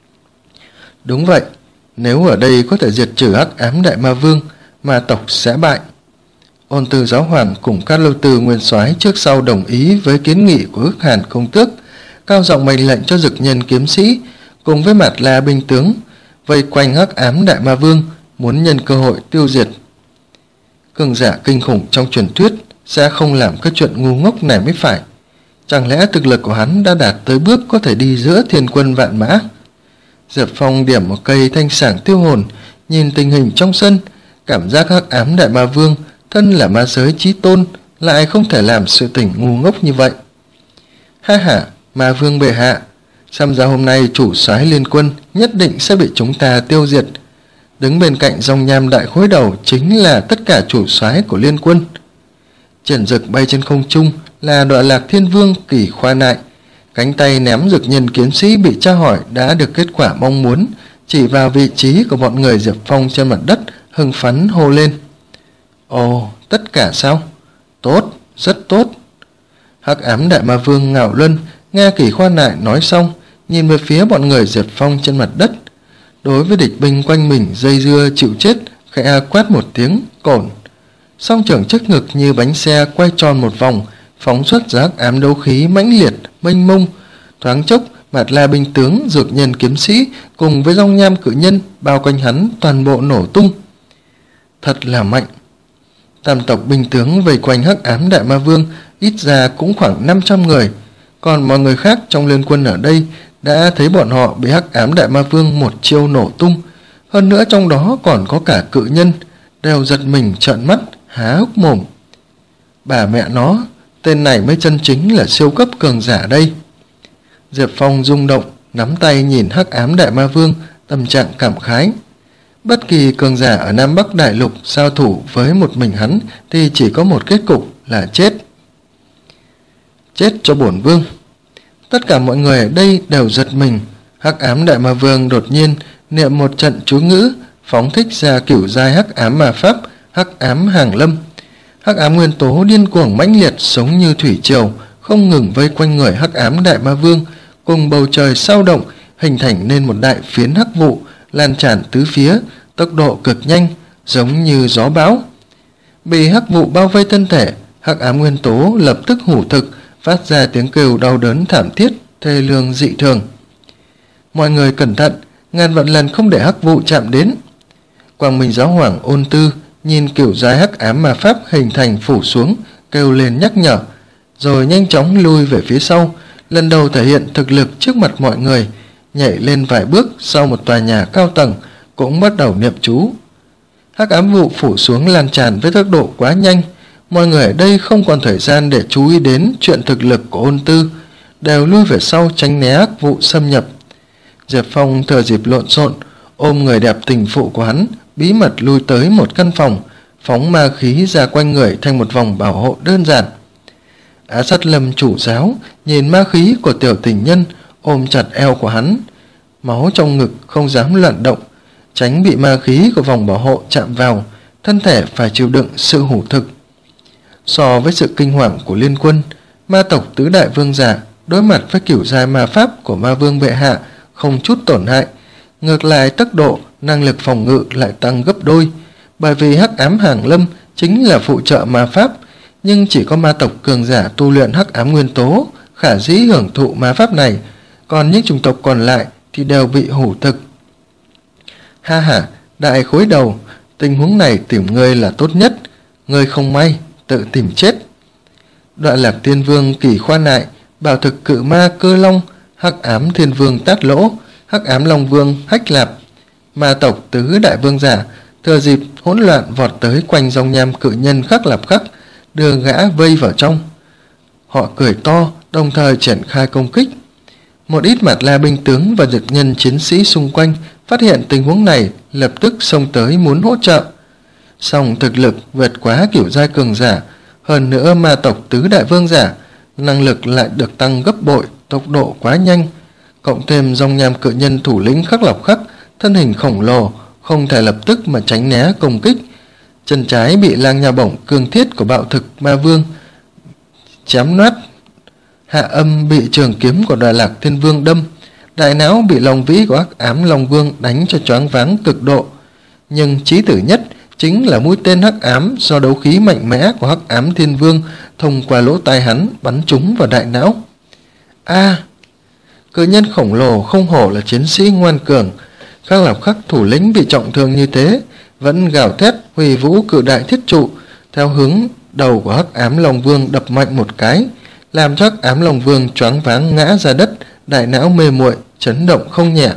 Đúng vậy, nếu ở đây có thể diệt trừ hắc ám đại ma vương, ma tộc sẽ bại. Ôn Tư giáo hoàng cùng Cát Lôi Tư nguyên soái trước sau đồng ý với kiến nghị của Ước Hàn công tước, cao giọng mệnh lệnh cho dực nhân kiếm sĩ cùng với Mạt La binh tướng vây quanh hắc ám đại ma vương, muốn nhân cơ hội tiêu diệt. Cường giả kinh khủng trong truyền thuyết sẽ không làm cái chuyện ngu ngốc này mới phải. Chẳng lẽ thực lực của hắn đã đạt tới bước có thể đi giữa thiên quân vạn mã? Diệp Phong điểm một cây thanh sảng tiêu hồn, nhìn tình hình trong sân, cảm giác hắc ám đại ma vương thân là ma giới chí tôn lại không thể làm sự tình ngu ngốc như vậy. Ha ha, ma vương bệ hạ, xem ra hôm nay chủ soái liên quân nhất định sẽ bị chúng ta tiêu diệt. Đứng bên cạnh dòng nham đại khối đầu chính là tất cả chủ soái của liên quân. Triển Dực bay trên không trung là Đoạn Lạc Thiên Vương Kỳ Khoa Nại, cánh tay ném dực nhân kiếm sĩ bị tra hỏi đã được kết quả mong muốn, chỉ vào vị trí của bọn người Diệp Phong trên mặt đất, hưng phấn hô lên. Ồ, tất cả sao? Tốt, rất tốt. Hắc ám đại ma vương Ngạo Luân nghe Kỳ Khoa Nại nói xong, nhìn về phía bọn người Diệp Phong trên mặt đất. Đối với địch binh quanh mình dây dưa chịu chết, khẽ quát một tiếng cổn. Song trưởng trước ngực như bánh xe quay tròn một vòng, phóng xuất ra hắc ám đấu khí mãnh liệt, mênh mông. Thoáng chốc, Mạt La binh tướng, dược nhân kiếm sĩ cùng với dòng nham cự nhân bao quanh hắn toàn bộ nổ tung. Thật là mạnh. Tam tộc binh tướng vây quanh hắc ám đại ma vương ít ra cũng khoảng năm trăm người, còn mọi người khác trong liên quân ở đây đã thấy bọn họ bị hắc ám đại ma vương một chiêu nổ tung. Hơn nữa trong đó còn có cả cự nhân, đều giật mình trợn mắt, há hốc mồm. Bà mẹ nó, tên này mới chân chính là siêu cấp cường giả đây. Diệp Phong rung động, nắm tay nhìn hắc ám đại ma vương, tâm trạng cảm khái. Bất kỳ cường giả ở Nam Bắc Đại Lục giao thủ với một mình hắn thì chỉ có một kết cục là chết. Chết cho bổn vương. Tất cả mọi người ở đây đều giật mình. Hắc ám đại ma vương đột nhiên niệm một trận chú ngữ, phóng thích ra cửu giai hắc ám ma pháp, hắc ám hàng lâm. Hắc ám nguyên tố điên cuồng mãnh liệt giống như thủy triều, không ngừng vây quanh người hắc ám đại ma vương, cùng bầu trời sao động, hình thành nên một đại phiến hắc vụ lan tràn tứ phía, tốc độ cực nhanh, giống như gió bão. Bị hắc vụ bao vây thân thể, hắc ám nguyên tố lập tức hủ thực, phát ra tiếng kêu đau đớn thảm thiết, thê lương dị thường. Mọi người cẩn thận, ngàn vạn lần không để hắc vụ chạm đến. Quang Minh giáo hoàng Ôn Tư nhìn kiểu giai hắc ám ma pháp hình thành phủ xuống, kêu lên nhắc nhở, rồi nhanh chóng lui về phía sau, lần đầu thể hiện thực lực trước mặt mọi người, nhảy lên vài bước sau một tòa nhà cao tầng, cũng bắt đầu niệm chú. Hắc ám vụ phủ xuống lan tràn với tốc độ quá nhanh, mọi người ở đây không còn thời gian để chú ý đến chuyện thực lực của Ôn Tư, đều lui về sau tránh né hắc vụ xâm nhập. Diệp Phong thừa dịp lộn xộn, ôm người đẹp tình phụ của hắn, bí mật lui tới một căn phòng, phóng ma khí ra quanh người thành một vòng bảo hộ đơn giản. Á Sát Lâm chủ giáo nhìn ma khí của tiểu tình nhân, ôm chặt eo của hắn, máu trong ngực không dám loạn động, tránh bị ma khí của vòng bảo hộ chạm vào, thân thể phải chịu đựng sự hủ thực. So với sự kinh hoàng của liên quân, ma tộc tứ đại vương giả đối mặt với kiểu giai ma pháp của ma vương bệ hạ không chút tổn hại, ngược lại tốc độ, năng lực phòng ngự lại tăng gấp đôi, bởi vì hắc ám hàng lâm chính là phụ trợ ma pháp, nhưng chỉ có ma tộc cường giả tu luyện hắc ám nguyên tố khả dĩ hưởng thụ ma pháp này, còn những chủng tộc còn lại thì đều bị hủ thực. Ha ha, đại khối đầu, tình huống này tìm ngươi là tốt nhất, ngươi không may tự tìm chết. Đoạn Lạc Thiên Vương kỳ khoan nại, bảo thực cự ma Cơ Long, hắc ám thiên vương Tát Lỗ, hắc ám long vương Hách Lạp, ma tộc tứ đại vương giả thừa dịp hỗn loạn vọt tới quanh dòng nham cự nhân Khắc Lạp Khắc, đưa gã vây vào trong. Họ cười to, đồng thời triển khai công kích. Một ít Mạt La binh tướng và dực nhân chiến sĩ xung quanh phát hiện tình huống này, lập tức xông tới muốn hỗ trợ. Song thực lực vượt quá kiểu giai cường giả, hơn nữa ma tộc tứ đại vương giả, năng lực lại được tăng gấp bội, tốc độ quá nhanh, cộng thêm dòng nham cự nhân thủ lĩnh Khắc Lạp Khắc, thân hình khổng lồ, không thể lập tức mà tránh né công kích. Chân trái bị lang nha bổng cương thiết của bạo thực ma vương chém nát, hạ âm bị trường kiếm của Đại Lạc Thiên Vương đâm, đại não bị long vĩ của hắc ám long vương đánh cho choáng váng cực độ. Nhưng chí tử nhất chính là mũi tên hắc ám do đấu khí mạnh mẽ của hắc ám thiên vương thông qua lỗ tai hắn bắn trúng vào đại não. A, à, cự nhân khổng lồ không hổ là chiến sĩ ngoan cường. Khắc Lạp Khắc thủ lĩnh bị trọng thương như thế vẫn gào thét huy vũ cự đại thiết trụ theo hướng đầu của hắc ám long vương đập mạnh một cái, làm cho hắc ám long vương choáng váng ngã ra đất, đại não mê muội, chấn động không nhẹ.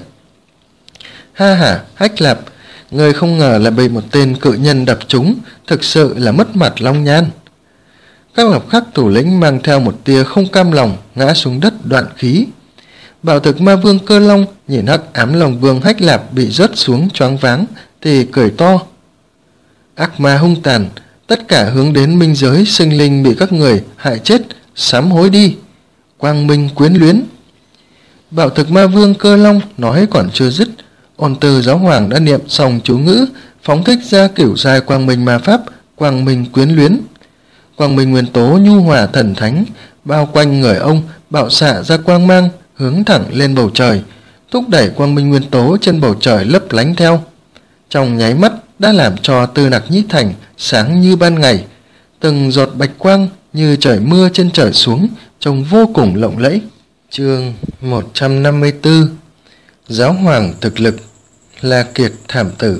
Ha ha, Hách Lạp, người không ngờ là bị một tên cự nhân đập trúng, thực sự là mất mặt long nhan. Khắc Lạp Khắc thủ lĩnh mang theo một tia không cam lòng ngã xuống đất đoạn khí. Bảo thực ma vương Cơ Long nhìn hắc ám long vương Hách Lạp bị rớt xuống choáng váng thì cười to. Ác ma hung tàn, tất cả hướng đến minh giới sinh linh bị các người hại chết, sám hối đi, quang minh quyến luyến. Bảo thực ma vương Cơ Long nói còn chưa dứt, Ôn Tư giáo hoàng đã niệm xong chú ngữ, phóng thích ra kiểu giai quang minh ma pháp quang minh quyến luyến. Quang minh nguyên tố nhu hòa thần thánh bao quanh người ông, bạo xạ ra quang mang hướng thẳng lên bầu trời, thúc đẩy quang minh nguyên tố trên bầu trời lấp lánh theo. Trong nháy mắt đã làm cho Tư Nặc Nhĩ Thành sáng như ban ngày, từng giọt bạch quang như trời mưa trên trời xuống, trông vô cùng lộng lẫy. Chương một trăm năm mươi tư. Giáo hoàng thực lực, La Kiệt thảm tử.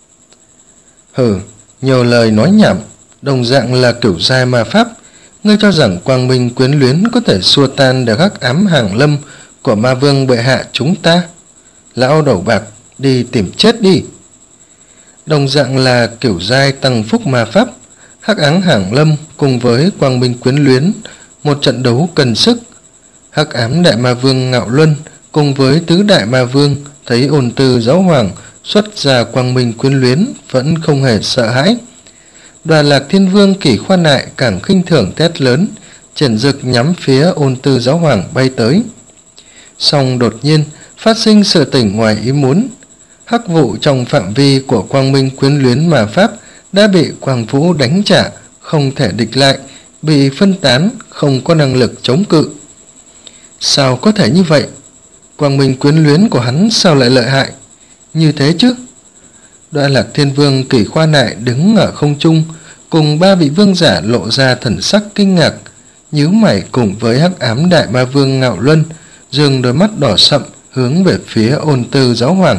Hừ, nhiều lời nói nhảm, đồng dạng là kiểu giai ma pháp. Ngươi cho rằng quang minh quyến luyến có thể xua tan được hắc ám hàng lâm của ma vương bệ hạ chúng ta? Lão đầu bạc, đi tìm chết đi. Đồng dạng là kiểu giai tăng phúc ma pháp, hắc ám hàng lâm cùng với quang minh quyến luyến, một trận đấu cần sức. Hắc ám đại ma vương Ngạo Luân cùng với tứ đại ma vương thấy Ôn Tư giáo hoàng xuất ra quang minh quyến luyến vẫn không hề sợ hãi. Đoàn Lạc Thiên Vương Kỷ Khoan Nại càng khinh thường thét lớn, triển dực nhắm phía Ôn Tư giáo hoàng bay tới. Song đột nhiên phát sinh sự tình ngoài ý muốn. Hắc vụ trong phạm vi của quang minh quyến luyến ma pháp đã bị Quang Vũ đánh trả, không thể địch lại, bị phân tán, không có năng lực chống cự. Sao có thể như vậy? Quang minh quyến luyến của hắn sao lại lợi hại như thế chứ? Đoạn Lạc Thiên Vương Kỷ Khoa Nại đứng ở không trung, cùng ba vị vương giả lộ ra thần sắc kinh ngạc, nhíu mày cùng với hắc ám đại ma vương Ngạo Luân, dường đôi mắt đỏ sậm hướng về phía Ôn Tư giáo hoàng.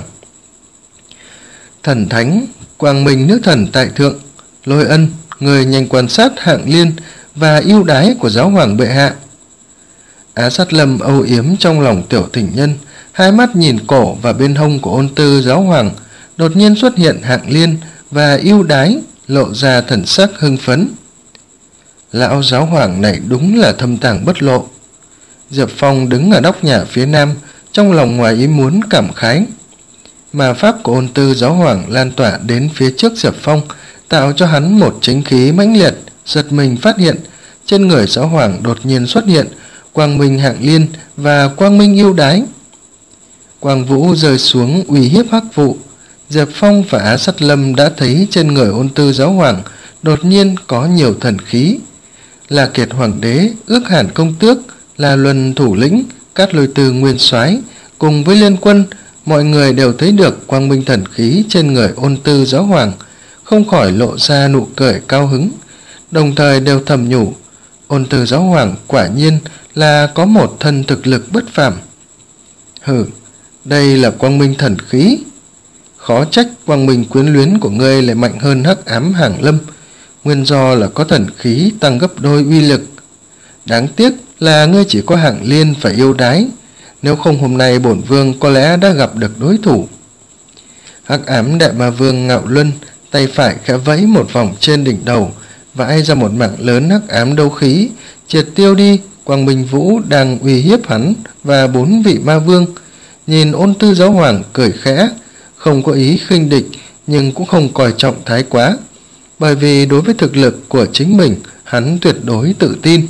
Thần thánh, quang minh nước thần tại thượng, Lôi Ân, người nhanh quan sát hạng liên và ưu đái của giáo hoàng bệ hạ. Á Sát Lâm âu yếm trong lòng tiểu tình nhân, hai mắt nhìn cổ và bên hông của Ôn Tư giáo hoàng, đột nhiên xuất hiện hạng liên và ưu đái, lộ ra thần sắc hưng phấn. Lão giáo hoàng này đúng là thâm tàng bất lộ. Diệp Phong đứng ở nóc nhà phía nam, trong lòng ngoài ý muốn cảm khái. Mà pháp của Ôn Tư giáo hoàng lan tỏa đến phía trước Diệp Phong, tạo cho hắn một chính khí mãnh liệt. Giật mình phát hiện trên người Giáo Hoàng đột nhiên xuất hiện quang minh hạng liên và quang minh yêu đái. Quang vũ rơi xuống uy hiếp Hắc Vụ. Diệp Phong và Á Sắt Lâm đã thấy trên người Ôn Tư Giáo Hoàng đột nhiên có nhiều thần khí. Là Kiệt Hoàng đế, Ước Hàn công tước, là Luân thủ lĩnh, Cát Lôi Tư nguyên soái cùng với liên quân, mọi người đều thấy được quang minh thần khí trên người Ôn Tư Giáo Hoàng, không khỏi lộ ra nụ cười cao hứng, đồng thời đều thầm nhủ, Ôn Tư Giáo Hoàng quả nhiên là có một thân thực lực bất phàm. Hừ, đây là quang minh thần khí. Khó trách quang minh quyến luyến của ngươi lại mạnh hơn Hắc Ám Hàng Lâm, nguyên do là có thần khí tăng gấp đôi uy lực. Đáng tiếc là ngươi chỉ có hạng liên và yêu đái, nếu không hôm nay bổn vương có lẽ đã gặp được đối thủ. Hắc Ám Đại Ma Vương Ngạo Luân tay phải khẽ vẫy một vòng trên đỉnh đầu, vãi ra một mảng lớn hắc ám đấu khí, triệt tiêu đi quang minh vũ đang uy hiếp hắn và bốn vị ma vương. Nhìn Ôn Tư Giáo Hoàng cười khẽ, không có ý khinh địch nhưng cũng không coi trọng thái quá, bởi vì đối với thực lực của chính mình hắn tuyệt đối tự tin.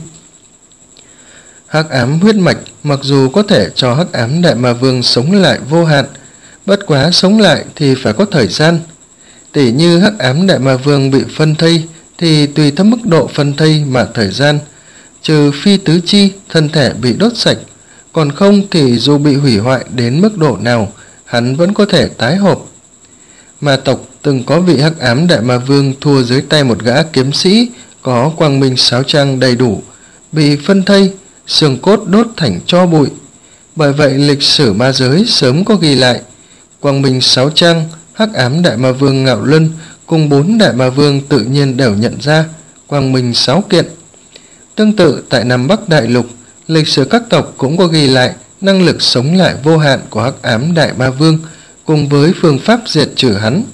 Hắc ám huyết mạch mặc dù có thể cho Hắc Ám Đại Ma Vương sống lại vô hạn, bất quá sống lại thì phải có thời gian. Tỉ như Hắc Ám Đại Ma Vương bị phân thây thì tùy theo mức độ phân thây mà thời gian, trừ phi tứ chi thân thể bị đốt sạch, còn không thì dù bị hủy hoại đến mức độ nào hắn vẫn có thể tái hộp. Ma tộc từng có vị Hắc Ám Đại Ma Vương thua dưới tay một gã kiếm sĩ có quang minh sáo trang đầy đủ, bị phân thây, xương cốt đốt thành tro bụi. Bởi vậy lịch sử ma giới sớm có ghi lại, quang minh sáo trang, Hắc Ám Đại Ma Vương Ngạo Luân cùng bốn Đại Ma Vương tự nhiên đều nhận ra quang minh sáu kiện. Tương tự tại Nam Bắc Đại Lục, lịch sử các tộc cũng có ghi lại năng lực sống lại vô hạn của Hắc Ám Đại Ma Vương cùng với phương pháp diệt trừ hắn.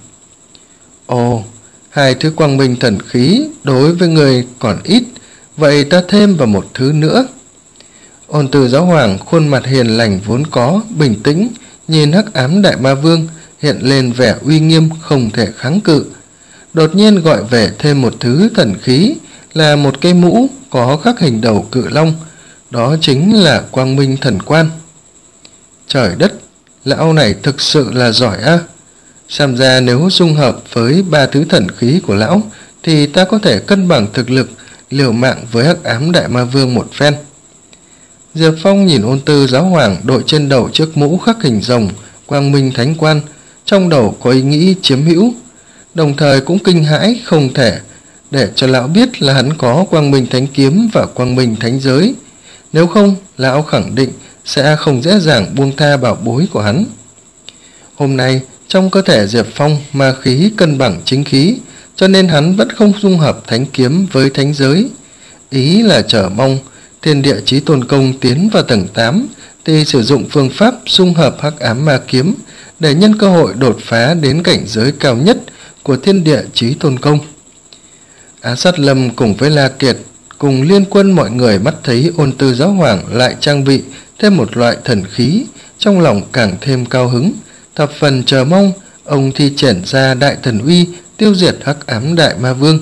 Ồ, hai thứ quang minh thần khí đối với người còn ít, vậy ta thêm vào một thứ nữa. Ôn Tư Giáo Hoàng khuôn mặt hiền lành vốn có, bình tĩnh, nhìn Hắc Ám Đại Ma Vương hiện lên vẻ uy nghiêm không thể kháng cự. Đột nhiên gọi về thêm một thứ thần khí, là một cây mũ có khắc hình đầu cự long, đó chính là quang minh thần quan. Trời đất, lão này thực sự là giỏi a. Xem ra nếu dung hợp với ba thứ thần khí của lão thì ta có thể cân bằng thực lực, liều mạng với Hắc Ám Đại Ma Vương một phen. Diệp Phong nhìn Ôn Tư Giáo Hoàng đội trên đầu chiếc mũ khắc hình rồng quang minh thánh quan, trong đầu có ý nghĩ chiếm hữu, đồng thời cũng kinh hãi không thể để cho lão biết là hắn có quang minh thánh kiếm và quang minh thánh giới, nếu không lão khẳng định sẽ không dễ dàng buông tha bảo bối của hắn. Hôm nay trong cơ thể Diệp Phong ma khí cân bằng chính khí, cho nên hắn vẫn không dung hợp thánh kiếm với thánh giới, ý là chờ mong Thiên Địa Chí Tôn Công tiến vào tầng tám thì sử dụng phương pháp dung hợp Hắc Ám Ma Kiếm để nhân cơ hội đột phá đến cảnh giới cao nhất của Thiên Địa Chí Tôn Công. Á Sát Lâm cùng với La Kiệt cùng liên quân mọi người mắt thấy Ôn Tư Giáo Hoàng lại trang bị thêm một loại thần khí, trong lòng càng thêm cao hứng, thập phần chờ mong ông thi triển ra đại thần uy tiêu diệt Hắc Ám Đại Ma Vương.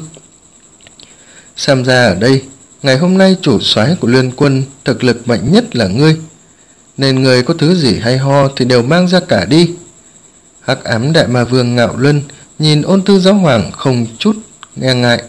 Xem ra ở đây, ngày hôm nay chủ soái của liên quân thực lực mạnh nhất là ngươi, nên người có thứ gì hay ho thì đều mang ra cả đi. Hắc Ám Đại Ma Vương Ngạo Luân nhìn Ôn Tư Giáo Hoàng không chút nghe ngại.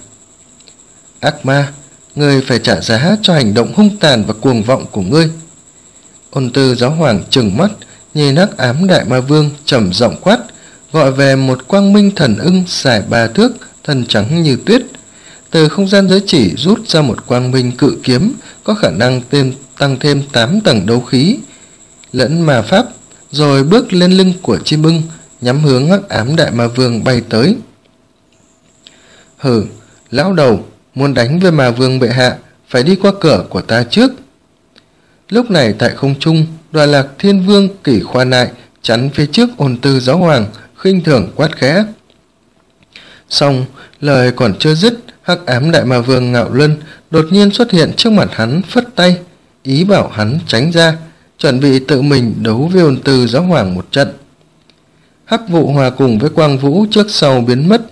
Ác ma, ngươi phải trả giá cho hành động hung tàn và cuồng vọng của ngươi. Ôn Tư Giáo Hoàng trừng mắt nhìn Hắc Ám Đại Ma Vương trầm giọng quát, gọi về một quang minh thần ưng dài ba thước, thân trắng như tuyết. Từ không gian giới chỉ rút ra một quang minh cự kiếm có khả năng thêm, tăng thêm tám tầng đấu khí lẫn ma pháp, rồi bước lên lưng của chim ưng, nhắm hướng Hắc Ám Đại Ma Vương bay tới. Hừ, lão đầu, muốn đánh với Ma Vương bệ hạ phải đi qua cửa của ta trước. Lúc này tại không trung, Đoạt Lạc Thiên Vương Kỷ Khoa Nại chắn phía trước Ôn Tư Giáo Hoàng, khinh thường quát khẽ. Xong, lời còn chưa dứt, Hắc Ám Đại Ma Vương Ngạo Luân đột nhiên xuất hiện trước mặt hắn, phất tay, ý bảo hắn tránh ra, chuẩn bị tự mình đấu với Ôn Tư Giáo Hoàng một trận. Hắc Vụ hòa cùng với Quang Vũ trước sau biến mất,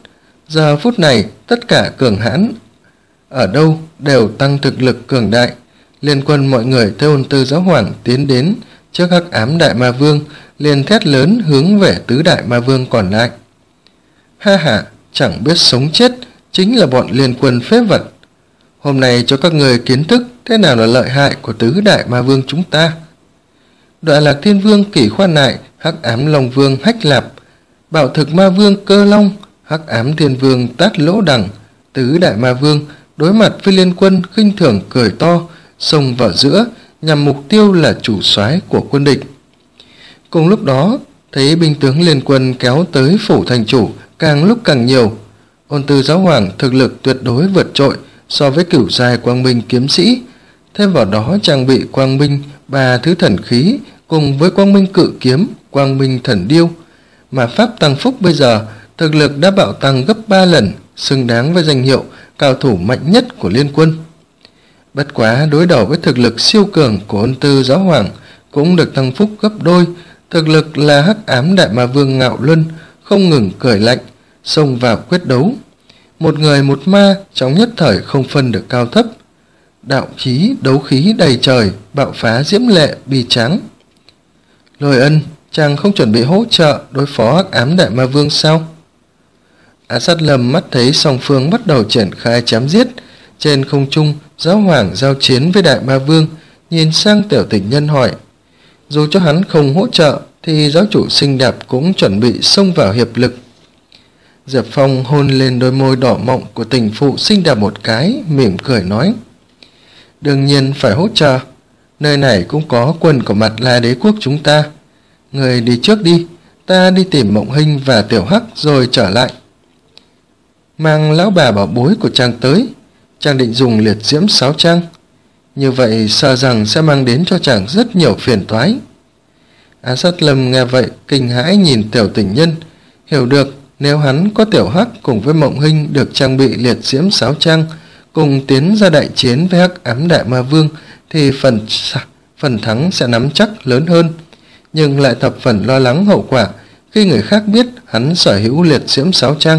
Giờ phút này tất cả cường hãn ở đâu đều tăng thực lực cường đại. Liên quân mọi người theo Ôn Tư Giáo Hoàng tiến đến trước Hắc Ám Đại Ma Vương, liền thét lớn hướng về tứ đại ma vương còn lại. Ha ha, chẳng biết sống chết, chính là bọn liên quân phế vật. Hôm nay cho các người kiến thức thế nào là lợi hại của tứ đại ma vương chúng ta. Đoạn Lạc Thiên Vương Kỷ Khoan Nại, Hắc Ám Long Vương Hách Lạp, Bạo Thực Ma Vương Cơ Long, Hắc Ám Thiên Vương Tát Lỗ Đằng, tứ đại ma vương đối mặt với liên quân khinh thường cười to, xông vào giữa nhằm mục tiêu là chủ soái của quân địch. Cùng lúc đó, thấy binh tướng liên quân kéo tới phủ thành chủ càng lúc càng nhiều. Ôn Tư Giáo Hoàng thực lực tuyệt đối vượt trội so với cửu giai quang minh kiếm sĩ, thêm vào đó trang bị quang minh ba thứ thần khí cùng với quang minh cự kiếm, quang minh thần điêu, mà pháp tăng phúc bây giờ thực lực đã bạo tăng gấp ba lần, xứng đáng với danh hiệu cao thủ mạnh nhất của liên quân. Bất quá đối đầu với thực lực siêu cường của Ôn Tư Giáo Hoàng cũng được tăng phúc gấp đôi, thực lực là Hắc Ám Đại Ma Vương Ngạo Luân không ngừng cười lạnh, xông vào quyết đấu. Một người một ma trong nhất thời không phân được cao thấp. Đạo khí, đấu khí đầy trời, bạo phá diễm lệ, bi tráng. Lôi Ân, chàng không chuẩn bị hỗ trợ đối phó Hắc Ám Đại Ma Vương sao? Á Sát Lâm mắt thấy song phương bắt đầu triển khai chém giết. Trên không trung, Giáo Hoàng giao chiến với Đại Ma Vương, nhìn sang Tiểu Tình Nhân hỏi. Dù cho hắn không hỗ trợ thì giáo chủ Sinh Đạp cũng chuẩn bị xông vào hiệp lực. Diệp Phong hôn lên đôi môi đỏ mọng của tình phụ Sinh Đạp một cái, mỉm cười nói. Đương nhiên phải hỗ trợ, nơi này cũng có quân của Mặt La Đế quốc chúng ta. Người đi trước đi, ta đi tìm Mộng Hinh và Tiểu Hắc rồi trở lại. Mang lão bà bảo bối của chàng tới, chàng định dùng liệt diễm sáo trang. Như vậy sợ rằng sẽ mang đến cho chàng rất nhiều phiền toái. Á Sát Lâm nghe vậy kinh hãi nhìn Tiểu Tình Nhân, hiểu được nếu hắn có Tiểu Hắc cùng với Mộng Hinh được trang bị liệt diễm sáo trang cùng tiến ra đại chiến với Hắc Ám Đại Ma Vương thì phần phần thắng sẽ nắm chắc lớn hơn, nhưng lại thập phần lo lắng hậu quả khi người khác biết hắn sở hữu liệt diễm sáo trang.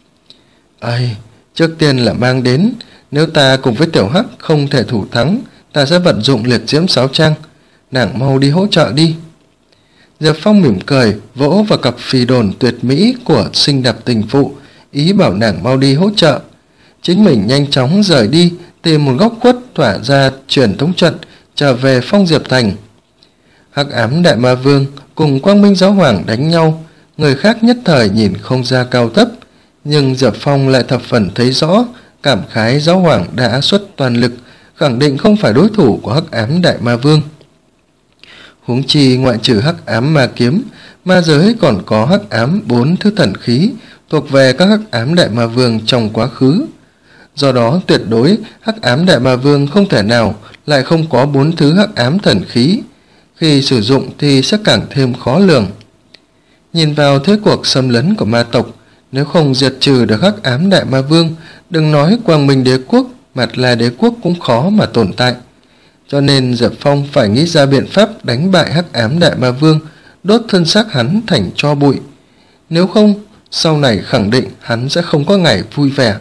Ây, trước tiên là mang đến, nếu ta cùng với Tiểu Hắc không thể thủ thắng, ta sẽ vận dụng liệt diễm sáo trang. Nàng mau đi hỗ trợ đi. Diệp Phong mỉm cười, vỗ vào cặp phì đồn tuyệt mỹ của Sinh Đạp tình phụ, ý bảo nàng mau đi hỗ trợ. Chính mình nhanh chóng rời đi, tìm một góc khuất tỏa ra truyền tống trận, trở về Phong Diệp Thành. Hắc Ám Đại Ma Vương cùng Quang Minh Giáo Hoàng đánh nhau, người khác nhất thời nhìn không ra cao thấp, nhưng Diệp Phong lại thập phần thấy rõ, cảm khái Giáo Hoàng đã xuất toàn lực, khẳng định không phải đối thủ của Hắc Ám Đại Ma Vương. Huống chi ngoại trừ Hắc Ám Ma Kiếm, ma giới còn có Hắc Ám bốn thứ thần khí thuộc về các Hắc Ám Đại Ma Vương trong quá khứ. Do đó tuyệt đối Hắc Ám Đại Ma Vương không thể nào lại không có bốn thứ Hắc Ám thần khí, khi sử dụng thì sẽ càng thêm khó lường. Nhìn vào thế cuộc xâm lấn của ma tộc, nếu không diệt trừ được Hắc Ám Đại Ma Vương, đừng nói Quang Minh Đế quốc, Mặt La Đế quốc cũng khó mà tồn tại. Cho nên Diệp Phong phải nghĩ ra biện pháp đánh bại Hắc Ám Đại Ma Vương, đốt thân xác hắn thành tro bụi. Nếu không, sau này khẳng định hắn sẽ không có ngày vui vẻ.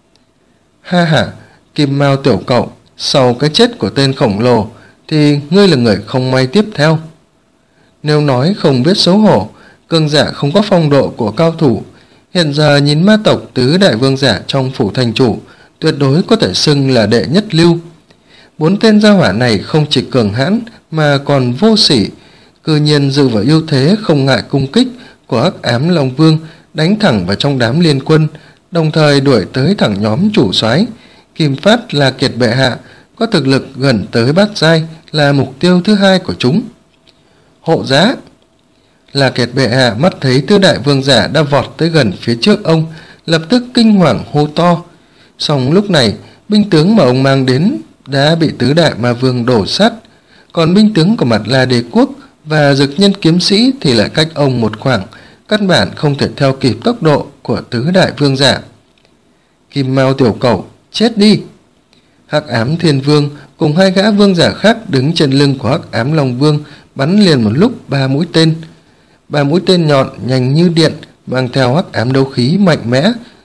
Ha ha, Kim Mao tiểu cậu, sau cái chết của tên khổng lồ thì ngươi là người không may tiếp theo. Nếu nói không biết xấu hổ, cường giả không có phong độ của cao thủ, hiện giờ nhìn ma tộc tứ đại vương giả trong phủ thành chủ, tuyệt đối có thể xưng là đệ nhất lưu. Bốn tên gia hỏa này không chỉ cường hãn mà còn vô sỉ, cư nhiên dựa vào ưu thế không ngại cung kích của Hắc Ám Long Vương, đánh thẳng vào trong đám liên quân, đồng thời đuổi tới thẳng nhóm chủ soái. Kim Phát là Kiệt bệ hạ, có thực lực gần tới bát giai, là mục tiêu thứ hai của chúng. Hộ giá là Kiệt bệ hạ mắt thấy tứ đại vương giả đã vọt tới gần phía trước ông, lập tức kinh hoàng hô to. Song lúc này binh tướng mà ông mang đến đã bị tứ đại ma vương đổ sát, còn binh tướng của Mặt La Đế quốc và Dực Nhân kiếm sĩ thì lại cách ông một khoảng, căn bản không thể theo kịp tốc độ của tứ đại vương giả. Kim Mao tiểu cẩu, chết đi! Hắc Ám Thiên Vương cùng hai gã vương giả khác đứng trên lưng của Hắc Ám Long Vương, bắn liền một lúc ba mũi tên. Ba mũi tên nhọn nhanh như điện, mang theo hắc ám đấu khí mạnh mẽ,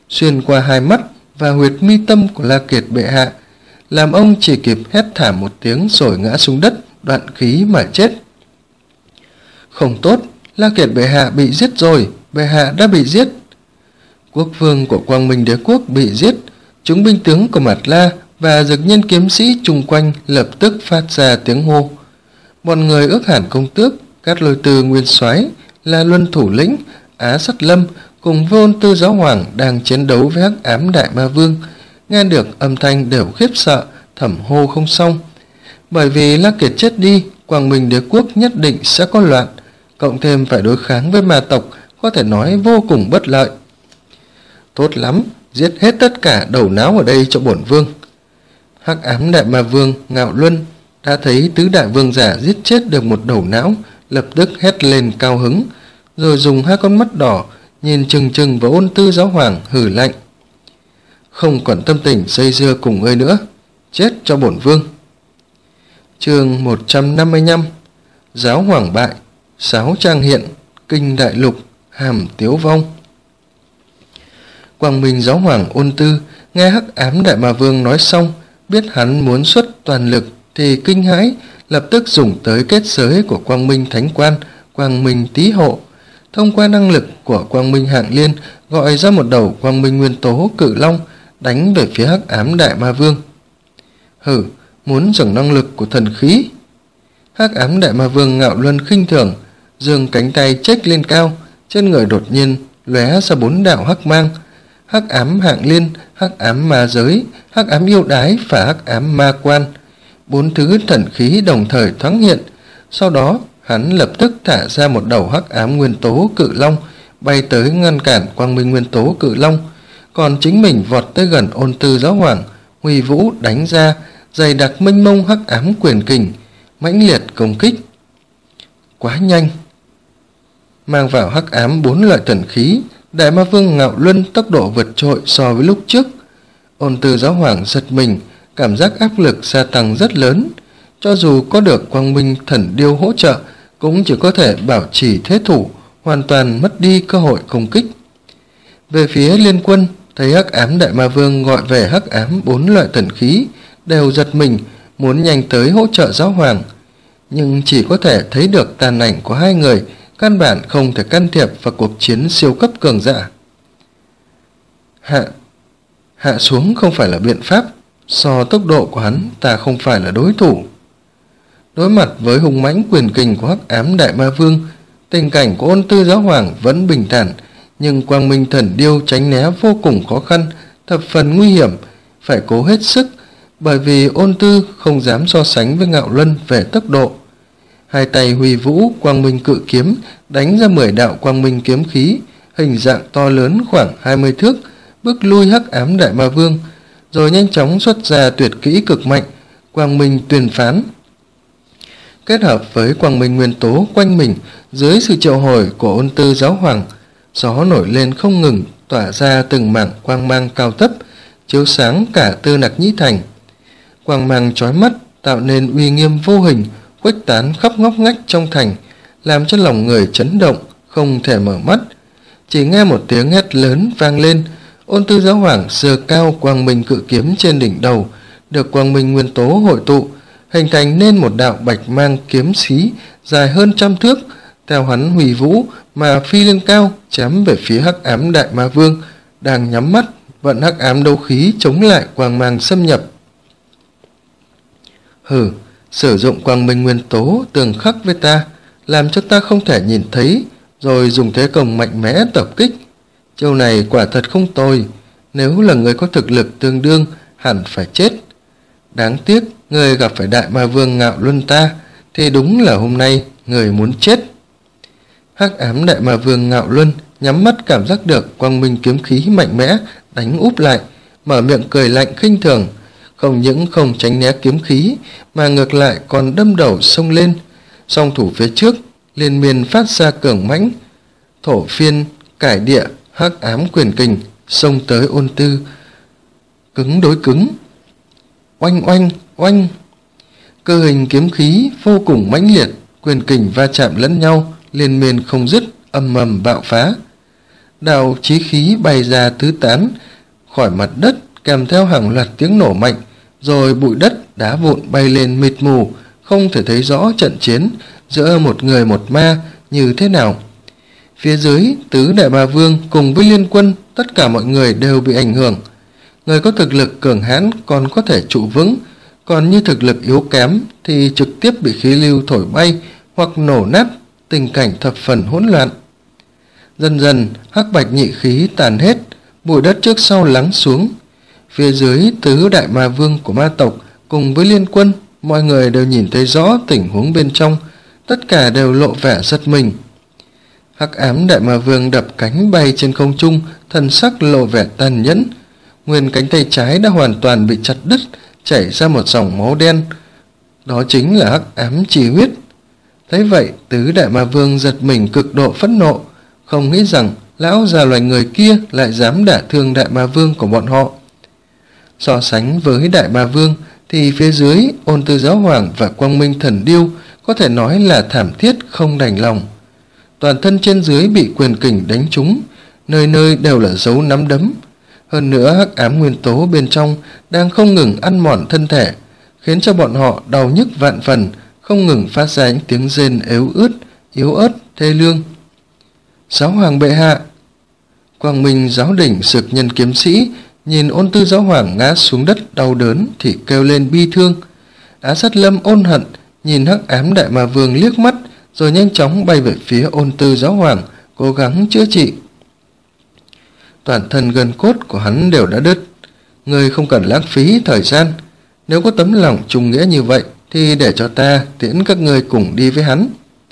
xuyên qua hai mắt và huyệt mi tâm của La Kiệt bệ hạ, làm ông chỉ kịp hét thảm một tiếng rồi ngã xuống đất, đoạn khí mà chết. Không tốt, La Kiệt bệ hạ bị giết rồi, bệ hạ đã bị giết. Quốc vương của Quang Minh Đế quốc bị giết, chúng binh tướng của Mạt La và dực nhân kiếm sĩ chung quanh lập tức phát ra tiếng hô. Bọn người ước hàn công tước, Cát Lôi Tư nguyên soái, La Luân thủ lĩnh, Á Sắt Lâm cùng Vô Ôn Tư giáo hoàng đang chiến đấu với Hắc Ám Đại Ma Vương, nghe được âm thanh đều khiếp sợ, thầm hô không xong. Bởi vì La Kiệt chết đi, Quang Minh Đế quốc nhất định sẽ có loạn, cộng thêm phải đối kháng với ma tộc, có thể nói vô cùng bất lợi. Tốt lắm, giết hết tất cả đầu não ở đây cho bổn vương. Hắc Ám Đại Ma Vương Ngạo Luân đã thấy tứ đại vương giả giết chết được một đầu não, lập tức hét lên cao hứng, rồi dùng hai con mắt đỏ nhìn chừng chừng vào Ôn Tư giáo hoàng, hừ lạnh: không còn tâm tình dây dưa cùng ngươi nữa, chết cho bổn vương. Chương một trăm năm mươi lăm. Giáo hoàng bại, sáo trang hiện, kinh đại lục, hàm tiếu vong. Quang Minh giáo hoàng Ôn Tư nghe Hắc Ám Đại Ma Vương nói xong, biết hắn muốn xuất toàn lực thì kinh hãi, lập tức dùng tới kết giới của Quang Minh Thánh Quan, Quang Minh Tý Hộ, thông qua năng lực của Quang Minh Hạng Liên gọi ra một đầu Quang Minh Nguyên Tố Cự Long đánh về phía Hắc Ám Đại Ma Vương. Hử, muốn dùng năng lực của thần khí? Hắc Ám Đại Ma Vương Ngạo Luân khinh thường, giương cánh tay chếch lên cao, trên người đột nhiên lóe ra bốn đạo hắc mang: Hắc Ám Hạng Liên, Hắc Ám Ma Giới, Hắc Ám Yêu Đái và Hắc Ám Ma Quan. Bốn thứ thần khí đồng thời thoáng hiện. Sau đó hắn lập tức thả ra một đầu Hắc Ám Nguyên Tố Cự Long bay tới ngăn cản Quang Minh Nguyên Tố Cự Long, còn chính mình vọt tới gần Ôn Tư giáo hoàng, huy vũ đánh ra dày đặc mênh mông Hắc Ám Quyền Kình, mãnh liệt công kích. Quá nhanh! Mang vào Hắc Ám bốn loại thần khí, Đại Ma Vương Ngạo Luân tốc độ vượt trội so với lúc trước. Ôn Tư giáo hoàng giật mình, cảm giác áp lực gia tăng rất lớn. Cho dù có được Quang Minh Thần Điêu hỗ trợ, cũng chỉ có thể bảo trì thế thủ, hoàn toàn mất đi cơ hội công kích. Về phía liên quân, thấy Hắc Ám Đại Ma Vương gọi về Hắc Ám bốn loại thần khí, đều giật mình, muốn nhanh tới hỗ trợ giáo hoàng. Nhưng chỉ có thể thấy được tàn ảnh của hai người, căn bản không thể can thiệp vào cuộc chiến siêu cấp cường giả. Hạ Hạ xuống không phải là biện pháp, so tốc độ của hắn ta không phải là đối thủ. Đối mặt với hùng mãnh quyền kình của Hắc Ám Đại Ma Vương, tình cảnh của Ôn Tư giáo hoàng vẫn bình thản, nhưng Quang Minh Thần Điêu tránh né vô cùng khó khăn, thập phần nguy hiểm, phải cố hết sức, bởi vì Ôn Tư không dám so sánh với Ngạo Luân về tốc độ. Hai tay huy vũ Quang Minh Cự Kiếm đánh ra mười đạo Quang Minh kiếm khí, hình dạng to lớn khoảng hai mươi thước, bước lui Hắc Ám Đại Ma Vương, rồi nhanh chóng xuất ra tuyệt kỹ cực mạnh, Quang Minh Tuyền Phán. Kết hợp với Quang Minh Nguyên Tố quanh mình, dưới sự triệu hồi của Ôn Tư giáo hoàng, gió nổi lên không ngừng, tỏa ra từng mảng quang mang cao thấp, chiếu sáng cả Tư Nặc Nhĩ Thành. Quang mang chói mắt tạo nên uy nghiêm vô hình, khuếch tán khắp ngóc ngách trong thành, làm cho lòng người chấn động, không thể mở mắt. Chỉ nghe một tiếng hét lớn vang lên, Ôn Tư giáo hoàng giơ cao Quang Minh Cự Kiếm trên đỉnh đầu, được Quang Minh Nguyên Tố hội tụ, hình thành nên một đạo bạch mang kiếm xí dài hơn trăm thước, theo hắn hủy vũ mà phi lên cao, chém về phía Hắc Ám Đại Ma Vương đang nhắm mắt vận Hắc Ám đấu khí chống lại quang mang xâm nhập. Hừ, sử dụng Quang Minh Nguyên Tố tường khắc với ta, làm cho ta không thể nhìn thấy, rồi dùng thế công mạnh mẽ tập kích. Chiêu này quả thật không tồi, nếu là người có thực lực tương đương hẳn phải chết. Đáng tiếc người gặp phải Đại Ma Vương Ngạo Luân ta, thì đúng là hôm nay người muốn chết. Hắc Ám Đại Ma Vương Ngạo Luân nhắm mắt cảm giác được Quang Minh kiếm khí mạnh mẽ đánh úp lại, mở miệng cười lạnh khinh thường, không những không tránh né kiếm khí mà ngược lại còn đâm đầu xông lên. Song thủ phía trước liên miên phát ra cường mãnh, thổ phiên cải địa Hắc Ám Quyền Kình xông tới Ôn Tư, cứng đối cứng, oanh oanh oanh. Cơ hình kiếm khí vô cùng mãnh liệt, quyền kình va chạm lẫn nhau, liên miên không dứt, âm ầm bạo phá. đạo chí khí bay ra tứ tán khỏi mặt đất, kèm theo hàng loạt tiếng nổ mạnh, rồi bụi đất đá vụn bay lên mịt mù, không thể thấy rõ trận chiến giữa một người một ma như thế nào. Phía dưới, tứ đại ma vương cùng với liên quân, tất cả mọi người đều bị ảnh hưởng. Người có thực lực cường hãn còn có thể trụ vững, còn như thực lực yếu kém thì trực tiếp bị khí lưu thổi bay hoặc nổ nát, tình cảnh thập phần hỗn loạn. Dần dần, hắc bạch nhị khí tàn hết, bụi đất trước sau lắng xuống. Phía dưới, tứ đại ma vương của ma tộc cùng với liên quân, mọi người đều nhìn thấy rõ tình huống bên trong, tất cả đều lộ vẻ giật mình. Hắc ám đại ma vương đập cánh bay trên không trung, thần sắc lộ vẻ tàn nhẫn. Nguyên cánh tay trái đã hoàn toàn bị chặt đứt, chảy ra một dòng máu đen. Đó chính là hắc ám chi huyết. Thấy vậy, tứ đại ma vương giật mình cực độ phẫn nộ, không nghĩ rằng lão già loài người kia lại dám đả thương đại ma vương của bọn họ. So sánh với đại ma vương thì phía dưới Ôn Tư Giáo Hoàng và Quang Minh Thần Điêu có thể nói là thảm thiết không đành lòng. Toàn thân trên dưới bị quyền kình đánh trúng, nơi nơi đều là dấu nắm đấm. Hơn nữa hắc ám nguyên tố bên trong đang không ngừng ăn mòn thân thể, khiến cho bọn họ đau nhức vạn phần, không ngừng phát ra những tiếng rên yếu ớt, yếu ớt, thê lương. Giáo Hoàng bệ hạ! Quang Minh Giáo Đỉnh Sực Nhân kiếm sĩ nhìn Ôn Tư Giáo Hoàng ngã xuống đất đau đớn thì kêu lên bi thương. Á Sát Lâm ôn hận nhìn hắc ám đại ma vương liếc mắt, rồi nhanh chóng bay về phía Ôn Tư Giáo Hoàng, cố gắng chữa trị. Toàn thân gân cốt của hắn đều đã đứt. Người không cần lãng phí thời gian, nếu có tấm lòng trung nghĩa như vậy thì để cho ta tiễn các ngươi cùng đi với hắn.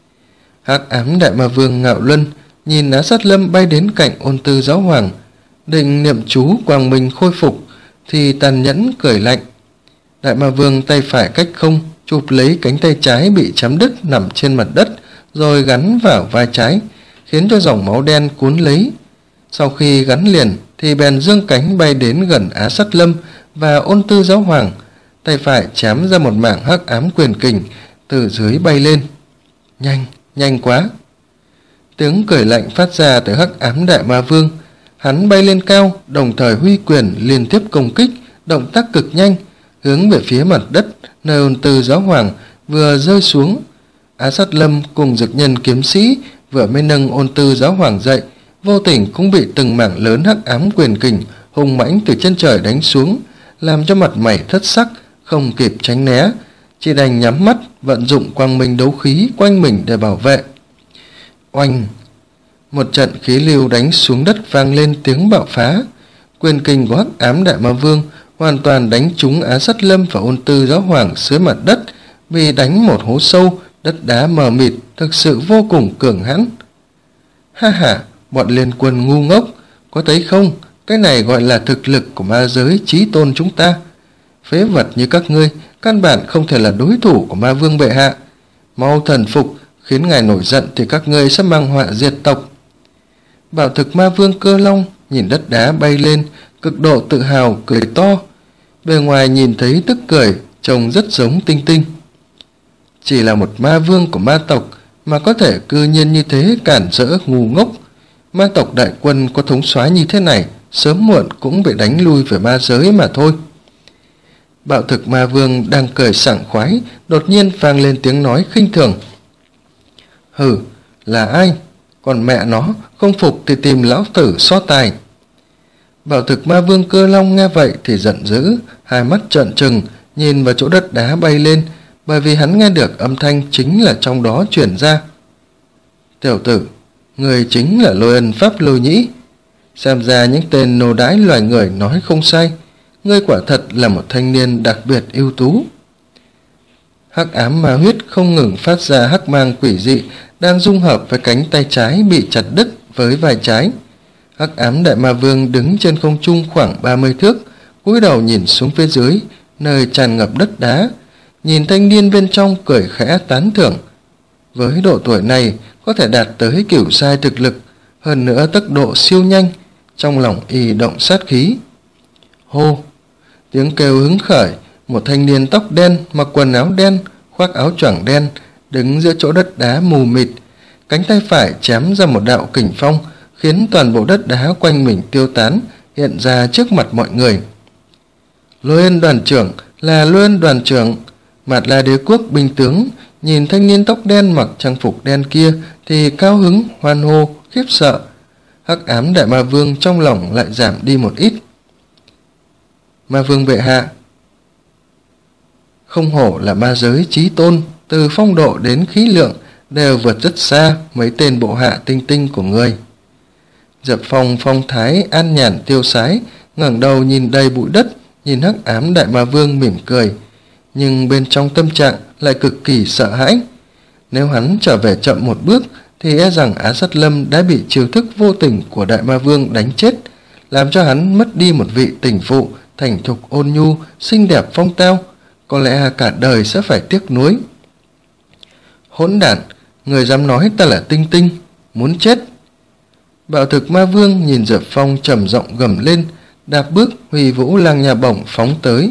Hắc ám đại ma vương ngạo luân nhìn Á Sát Lâm bay đến cạnh Ôn Tư Giáo Hoàng, định niệm chú quang minh khôi phục thì tàn nhẫn cười lạnh. Đại ma vương tay phải cách không chụp lấy cánh tay trái bị chém đứt nằm trên mặt đất, rồi gắn vào vai trái, khiến cho dòng máu đen cuốn lấy. Sau khi gắn liền thì bèn dương cánh bay đến gần Á Sát Lâm và Ôn Tư Giáo Hoàng, tay phải chém ra một mảng hắc ám quyền kình từ dưới bay lên. Nhanh, nhanh quá! Tiếng cười lạnh phát ra từ hắc ám đại ma vương. Hắn bay lên cao, đồng thời huy quyền liên tiếp công kích, động tác cực nhanh, hướng về phía mặt đất nơi Ôn Tư Giáo Hoàng vừa rơi xuống. Á Sát Lâm cùng Dực Nhân kiếm sĩ vừa mới nâng Ôn Tư Giáo Hoàng dậy, vô tình cũng bị từng mảng lớn hắc ám quyền kình hùng mãnh từ chân trời đánh xuống, làm cho mặt mày thất sắc, không kịp tránh né, chỉ đành nhắm mắt vận dụng quang minh đấu khí quanh mình để bảo vệ. Oanh! Một trận khí lưu đánh xuống đất vang lên tiếng bạo phá. Quyền kình của hắc ám đại ma vương hoàn toàn đánh trúng Á Sát Lâm và Ôn Tư Giáo Hoàng dưới mặt đất, bị đánh một hố sâu, đất đá mờ mịt, thực sự vô cùng cường hãn. Ha ha, bọn liên quân ngu ngốc, có thấy không, cái này gọi là thực lực của ma giới chí tôn chúng ta. Phế vật như các ngươi căn bản không thể là đối thủ của ma vương bệ hạ. Mau thần phục, khiến ngài nổi giận thì các ngươi sẽ mang họa diệt tộc. Bảo thực ma vương Cơ Long nhìn đất đá bay lên, cực độ tự hào cười to. Bề ngoài nhìn thấy tức cười, trông rất giống Tinh Tinh. Chỉ là một ma vương của ma tộc mà có thể cư nhiên như thế cản rỡ ngu ngốc. Ma tộc đại quân có thống soái như thế này, sớm muộn cũng bị đánh lui về ma giới mà thôi. Bạo thực ma vương đang cười sảng khoái, đột nhiên vang lên tiếng nói khinh thường. Hừ, là ai? Còn mẹ nó, không phục thì tìm lão tử so tài. Bảo thực ma vương Cơ Long nghe vậy thì giận dữ, hai mắt trợn trừng, nhìn vào chỗ đất đá bay lên, bởi vì hắn nghe được âm thanh chính là trong đó truyền ra. Tiểu tử, người chính là Lôi Ân Pháp Lôi Nhĩ. Xem ra những tên nô đái loài người nói không sai, ngươi quả thật là một thanh niên đặc biệt ưu tú. Hắc ám ma huyết không ngừng phát ra hắc mang quỷ dị, đang dung hợp với cánh tay trái bị chặt đứt với vai trái. Hắc ám đại ma vương đứng trên không trung khoảng ba mươi thước, cúi đầu nhìn xuống phía dưới, nơi tràn ngập đất đá, nhìn thanh niên bên trong cười khẽ tán thưởng. Với độ tuổi này có thể đạt tới cửu giai thực lực, hơn nữa tốc độ siêu nhanh, trong lòng y động sát khí. Hô! Tiếng kêu hứng khởi, một thanh niên tóc đen, mặc quần áo đen, khoác áo choàng đen, đứng giữa chỗ đất đá mù mịt, cánh tay phải chém ra một đạo kình phong, khiến toàn bộ đất đá quanh mình tiêu tán, hiện ra trước mặt mọi người. Lôi Ân đoàn trưởng, là Lôi Ân đoàn trưởng. Mạt La đế quốc binh tướng nhìn thanh niên tóc đen mặc trang phục đen kia thì cao hứng, hoan hô, khiếp sợ. Hắc ám đại ma vương trong lòng lại giảm đi một ít. Ma vương bệ hạ, không hổ là ma giới chí tôn, từ phong độ đến khí lượng đều vượt rất xa mấy tên bộ hạ tinh tinh của người. Diệp Phong phong thái an nhàn tiêu sái, ngẩng đầu nhìn đầy bụi đất, nhìn hắc ám đại ma vương mỉm cười, nhưng bên trong tâm trạng lại cực kỳ sợ hãi. Nếu hắn trở về chậm một bước thì e rằng Á Sắt Lâm đã bị chiêu thức vô tình của đại ma vương đánh chết, làm cho hắn mất đi một vị tình phụ thành thục ôn nhu, xinh đẹp phong tao, có lẽ cả đời sẽ phải tiếc nuối. Hỗn đản, người dám nói ta là tinh tinh, muốn chết. Bạo thực ma vương nhìn Diệp Phong trầm giọng gầm lên, đạp bước huy vũ lang nha bổng phóng tới.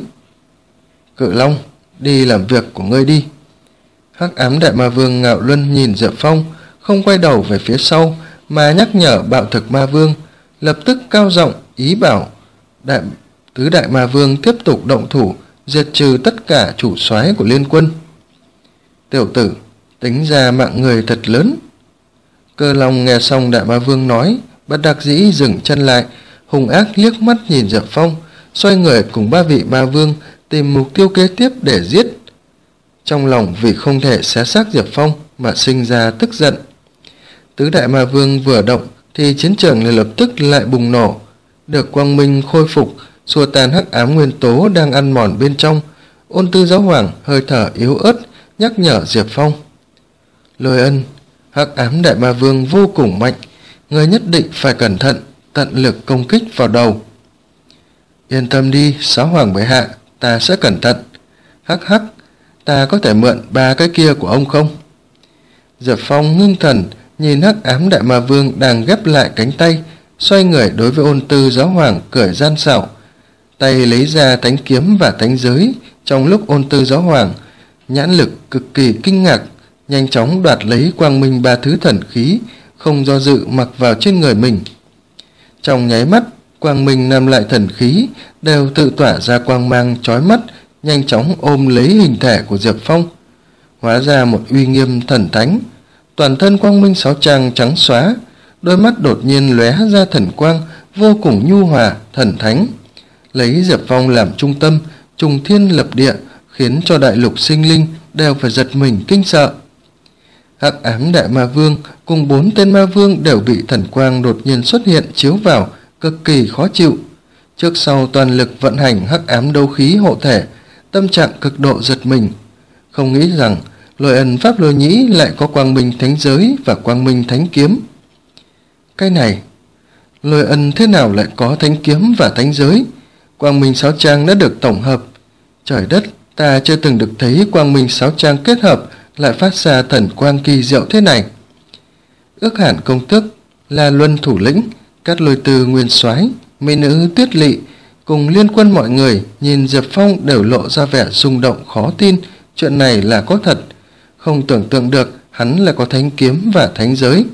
Cự Long, đi làm việc của ngươi đi. Hắc ám đại ma vương ngạo luân nhìn Diệp Phong, không quay đầu về phía sau mà nhắc nhở bạo thực ma vương, lập tức cao giọng ý bảo đại tứ đại ma vương tiếp tục động thủ, diệt trừ tất cả chủ soái của liên quân. Tiểu tử, tính ra mạng người thật lớn. Cơ Long nghe xong đại ma vương nói, bất đắc dĩ dừng chân lại, hung ác liếc mắt nhìn Diệp Phong, xoay người cùng ba vị ma vương tìm mục tiêu kế tiếp để giết. Trong lòng vì không thể xé xác Diệp Phong mà sinh ra tức giận. Tứ đại ma vương vừa động thì chiến trường này lập tức lại bùng nổ, được quang minh khôi phục, xua tan hắc ám nguyên tố đang ăn mòn bên trong. Ôn Tư giáo hoàng hơi thở yếu ớt nhắc nhở Diệp Phong. Lôi Ân, hắc ám đại ma vương vô cùng mạnh, người nhất định phải cẩn thận, tận lực công kích vào đầu. Yên tâm đi, giáo hoàng bệ hạ, ta sẽ cẩn thận. Hắc hắc, ta có thể mượn ba cái kia của ông không? Diệp Phong ngưng thần nhìn hắc ám đại ma vương đang ghép lại cánh tay, xoay người đối với Ôn Tư giáo hoàng cười gian xảo, tay lấy ra thánh kiếm và thánh giới. Trong lúc Ôn Tư giáo hoàng nhãn lực cực kỳ kinh ngạc, nhanh chóng đoạt lấy quang minh ba thứ thần khí, không do dự mặc vào trên người mình. Trong nháy mắt, quang minh năm lại thần khí đều tự tỏa ra quang mang chói mắt, nhanh chóng ôm lấy hình thể của Diệp Phong, hóa ra một uy nghiêm thần thánh. Toàn thân quang minh sáu trang trắng xóa, đôi mắt đột nhiên lóe ra thần quang vô cùng nhu hòa thần thánh, lấy Diệp Phong làm trung tâm, trùng thiên lập địa, khiến cho đại lục sinh linh đều phải giật mình kinh sợ. Hắc ám đại ma vương cùng bốn tên ma vương đều bị thần quang đột nhiên xuất hiện chiếu vào, cực kỳ khó chịu. Trước sau toàn lực vận hành hắc ám đấu khí hộ thể, tâm trạng cực độ giật mình, không nghĩ rằng Lôi Ân pháp lôi nhĩ lại có quang minh thánh giới và quang minh thánh kiếm. Cái này, Lôi Ân thế nào lại có thánh kiếm và thánh giới? Quang minh sáu trang đã được tổng hợp. Trời đất, ta chưa từng được thấy quang minh sáu trang kết hợp lại phát ra thần quang kỳ diệu thế này. Ước Hàn công tước, La Luân thủ lĩnh, Cát Lôi Tư nguyên soái, mỹ nữ Tuyết Lị cùng liên quân mọi người nhìn Diệp Phong đều lộ ra vẻ rung động khó tin, chuyện này là có thật, không tưởng tượng được hắn lại có thánh kiếm và thánh giới.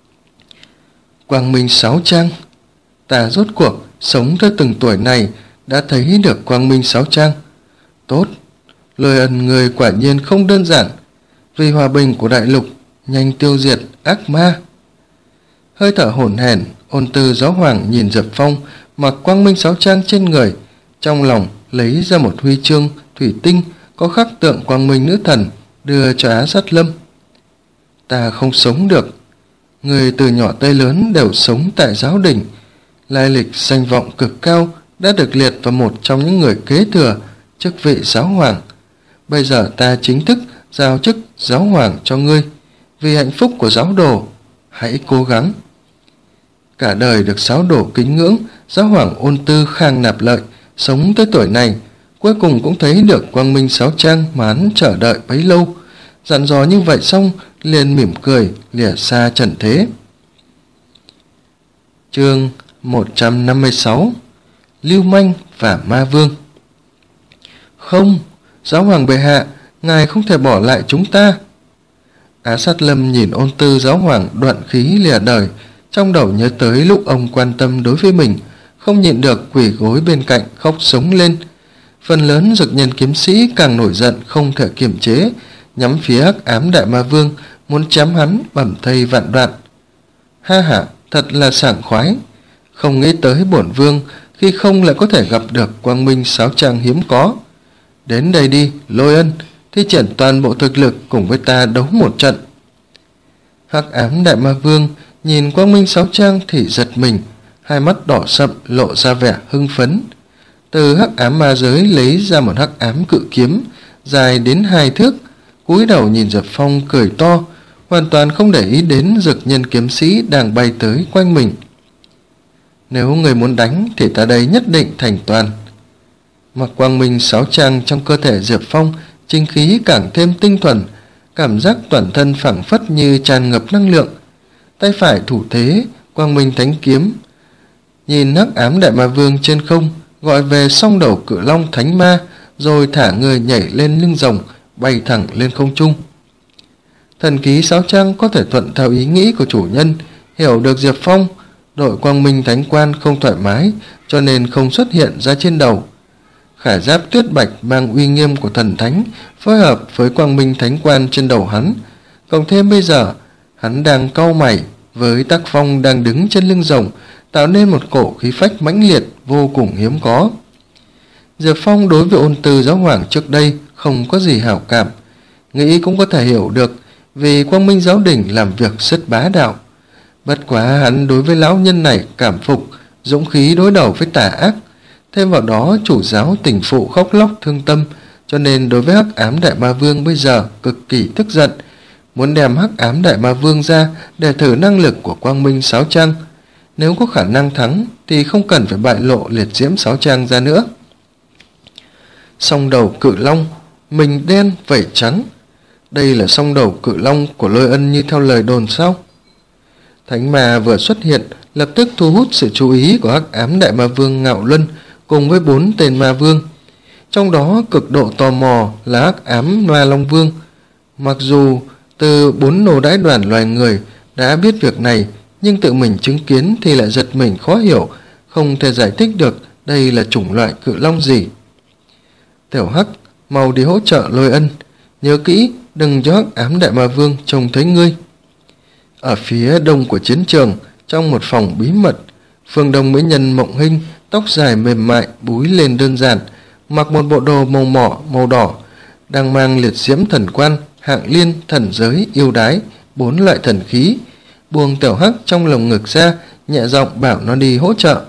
Quang minh sáu trang, ta rốt cuộc sống tới từng tuổi này đã thấy được quang minh sáu trang. Tốt, Lôi Ân người quả nhiên không đơn giản, vì hòa bình của đại lục, nhanh tiêu diệt ác ma. Hơi thở hổn hển, Ôn Tư giáo hoàng nhìn Diệp Phong mặc quang minh sáu trang trên người, trong lòng lấy ra một huy chương thủy tinh có khắc tượng quang minh nữ thần, đưa cho Á Sắt Lâm. Ta không sống được. Người từ nhỏ tới lớn đều sống tại giáo đình, lai lịch danh vọng cực cao, đã được liệt vào một trong những người kế thừa chức vị giáo hoàng. Bây giờ ta chính thức giao chức giáo hoàng cho ngươi, vì hạnh phúc của giáo đồ, hãy cố gắng. Cả đời được giáo đồ kính ngưỡng, giáo hoàng Ôn Tư khang nạp lợi, sống tới tuổi này, cuối cùng cũng thấy được quang minh sáu trang mà hắn chờ đợi bấy lâu. Dặn dò như vậy xong, liền mỉm cười lìa xa trần thế. Chương một trăm năm mươi sáu, Lưu Manh và Ma Vương. Không, giáo hoàng bệ hạ, ngài không thể bỏ lại chúng ta. Á Sát Lâm nhìn Ôn Tư giáo hoàng đoạn khí lìa đời, trong đầu nhớ tới lúc ông quan tâm đối với mình, không nhịn được quỳ gối bên cạnh khóc sống lên. Phần lớn dực nhân kiếm sĩ càng nổi giận không thể kiềm chế, nhắm phía Hắc Ám Đại Ma Vương, muốn chém hắn bầm thây vạn đoạn. Ha ha, thật là sảng khoái. Không nghĩ tới bổn vương khi không lại có thể gặp được quang minh sáo trang hiếm có. Đến đây đi, Lôi Ân, thi triển toàn bộ thực lực cùng với ta đấu một trận. Hắc Ám Đại Ma Vương nhìn quang minh sáo trang thì giật mình, hai mắt đỏ sậm lộ ra vẻ hưng phấn. Từ hắc ám ma giới lấy ra một hắc ám cự kiếm dài đến hai thước, cúi đầu nhìn Diệp Phong cười to, hoàn toàn không để ý đến dực nhân kiếm sĩ đang bay tới quanh mình. Nếu người muốn đánh thì ta đây nhất định thành toàn. Mặc quang minh sáo trang trong cơ thể Diệp Phong, chính khí càng thêm tinh thuần, cảm giác toàn thân phảng phất như tràn ngập năng lượng. Tay phải thủ thế quang minh thánh kiếm, nhìn hắc ám đại ma vương trên không, gọi về song đầu cự long thánh ma, rồi thả người nhảy lên lưng rồng, bay thẳng lên không trung. Thần khí sáo trang có thể thuận theo ý nghĩ của chủ nhân, hiểu được Diệp Phong đội quang minh thánh quan không thoải mái, cho nên không xuất hiện ra trên đầu. Khải giáp tuyết bạch mang uy nghiêm của thần thánh phối hợp với quang minh thánh quan trên đầu hắn, cộng thêm bây giờ hắn đang cau mày với tác phong đang đứng trên lưng rồng, tạo nên một cổ khí phách mãnh liệt vô cùng hiếm có. Diệp Phong đối với Ôn Tư giáo hoàng trước đây không có gì hảo cảm, nghĩ cũng có thể hiểu được, vì quang minh giáo đình làm việc rất bá đạo. Bất quá hắn đối với lão nhân này cảm phục, dũng khí đối đầu với tà ác, thêm vào đó chủ giáo tình phụ khóc lóc thương tâm, cho nên đối với hắc ám đại ma vương bây giờ cực kỳ tức giận, muốn đem hắc ám đại ma vương ra để thử năng lực của quang minh sáo trang. Nếu có khả năng thắng thì không cần phải bại lộ liệt diễm sáo trang ra nữa. Song đầu cự long, mình đen vảy trắng, đây là song đầu cự long của Lôi Ân như theo lời đồn sao? Thánh ma vừa xuất hiện lập tức thu hút sự chú ý của hắc ám đại ma vương Ngạo Luân cùng với bốn tên ma vương, trong đó cực độ tò mò là hắc ám Noa Long Vương. Mặc dù từ bốn nô đãi đoàn loài người đã biết việc này, nhưng tự mình chứng kiến thì lại giật mình khó hiểu, không thể giải thích được đây là chủng loại cự long gì. Tiểu Hắc, mau đi hỗ trợ Lôi Ân, nhớ kỹ đừng cho hắc ám đại ma vương trông thấy ngươi. Ở phía đông của chiến trường, trong một phòng bí mật, phương đông mỹ nhân Mộng Hinh, tóc dài mềm mại búi lên đơn giản, mặc một bộ đồ màu mỏ màu đỏ, đang mang liệt diễm thần quan, hạng liên, thần giới, yêu đái, bốn loại thần khí, buông Tiểu Hắc trong lồng ngực ra, nhẹ giọng bảo nó đi hỗ trợ.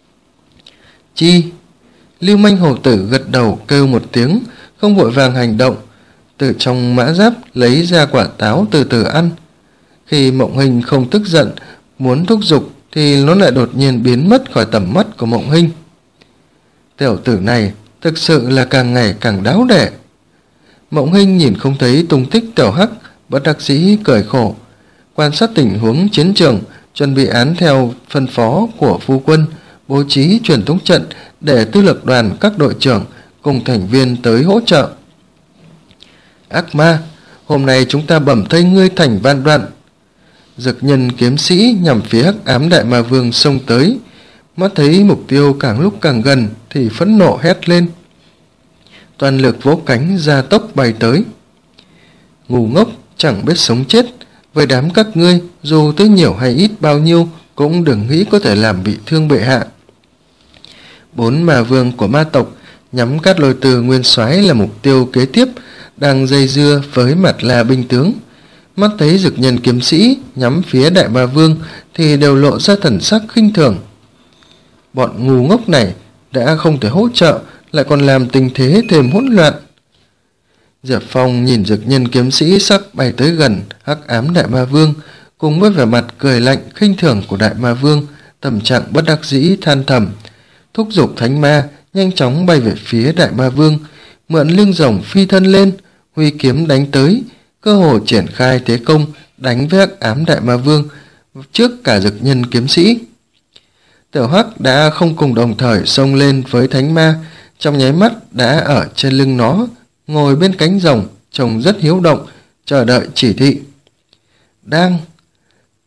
Chi? Lưu manh hầu tử gật đầu kêu một tiếng, không vội vàng hành động, từ trong mã giáp lấy ra quả táo từ từ ăn. Khi Mộng Hinh không tức giận muốn thúc giục thì nó lại đột nhiên biến mất khỏi tầm mắt của Mộng Hinh. Tiểu tử này thực sự là càng ngày càng đáo để. Mộng Hinh nhìn không thấy tung tích Tiểu Hắc, bất đắc dĩ cười khổ, quan sát tình huống chiến trường, chuẩn bị án theo phân phó của phu quân, bố trí truyền tống trận để tư lược đoàn các đội trưởng cùng thành viên tới hỗ trợ. Ác ma, hôm nay chúng ta bầm thây ngươi thành vạn đoạn. Dực nhân kiếm sĩ nhằm phía hắc ám đại ma vương xông tới, mắt thấy mục tiêu càng lúc càng gần thì phẫn nộ hét lên, toàn lực vỗ cánh ra tốc bay tới. Ngu ngốc, chẳng biết sống chết, với đám các ngươi dù tới nhiều hay ít bao nhiêu cũng đừng nghĩ có thể làm bị thương bệ hạ. Bốn ma vương của ma tộc nhắm Cát Lôi Từ nguyên soái là mục tiêu kế tiếp, đang dây dưa với Mạt La binh tướng. Mắt thấy dực nhân kiếm sĩ nhắm phía đại ma vương thì đều lộ ra thần sắc khinh thường. Bọn ngu ngốc này đã không thể hỗ trợ, lại còn làm tình thế thêm hỗn loạn. Diệp Phong nhìn dực nhân kiếm sĩ sắc bay tới gần hắc ám đại ma vương, cùng với vẻ mặt cười lạnh khinh thường của đại ma vương, tâm trạng bất đắc dĩ than thầm, thúc giục thánh ma nhanh chóng bay về phía đại ma vương, mượn lưng rồng phi thân lên, huy kiếm đánh tới, cơ hồ triển khai thế công đánh với hắc ám đại ma vương trước cả dực nhân kiếm sĩ. Tiểu Hắc đã không cùng đồng thời xông lên với thánh ma, trong nháy mắt đã ở trên lưng nó, ngồi bên cánh rồng, trông rất hiếu động, chờ đợi chỉ thị. Đang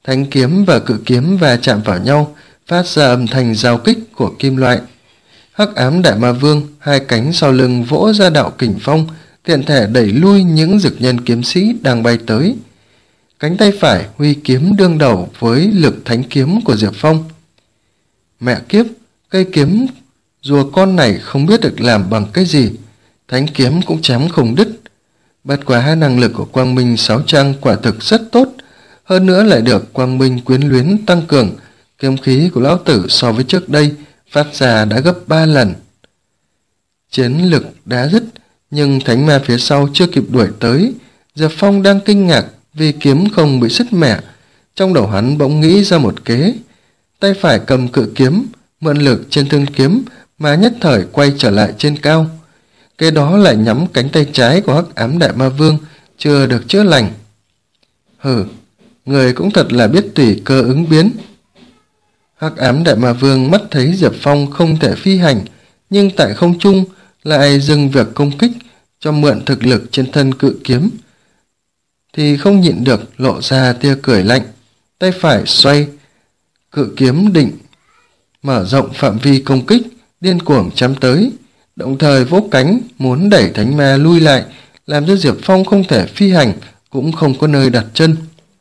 Thánh kiếm và cự kiếm va chạm vào nhau, phát ra âm thanh giao kích của kim loại. Hắc ám đại ma vương hai cánh sau lưng vỗ ra đạo kình phong, tiện thể đẩy lui những dực nhân kiếm sĩ đang bay tới. Cánh tay phải huy kiếm đương đầu với lực thánh kiếm của Diệp Phong. Mẹ kiếp, cây kiếm rùa con này không biết được làm bằng cái gì, thánh kiếm cũng chém không đứt. Bất quá hai năng lực của Quang Minh Sáu Trang quả thực rất tốt, hơn nữa lại được Quang Minh Quyến Luyến tăng cường, kiếm khí của lão tử so với trước đây phát ra đã gấp ba lần. Chiến lực đã dứt, nhưng thánh ma phía sau chưa kịp đuổi tới. Diệp Phong đang kinh ngạc vì kiếm không bị sứt mẻ. Trong đầu hắn bỗng nghĩ ra một kế. Tay phải cầm cự kiếm, mượn lực trên thân kiếm mà nhất thời quay trở lại trên cao. Kế đó lại nhắm cánh tay trái của Hắc ám đại ma vương chưa được chữa lành. Hừ, người cũng thật là biết tùy cơ ứng biến. Hắc ám đại ma vương mắt thấy Diệp Phong không thể phi hành, nhưng tại không trung lại dừng việc công kích cho mượn thực lực trên thân cự kiếm, thì không nhịn được lộ ra tia cười lạnh. Tay phải xoay cự kiếm định mở rộng phạm vi công kích, điên cuồng chém tới, đồng thời vỗ cánh muốn đẩy thánh ma lui lại, làm cho Diệp Phong không thể phi hành, cũng không có nơi đặt chân.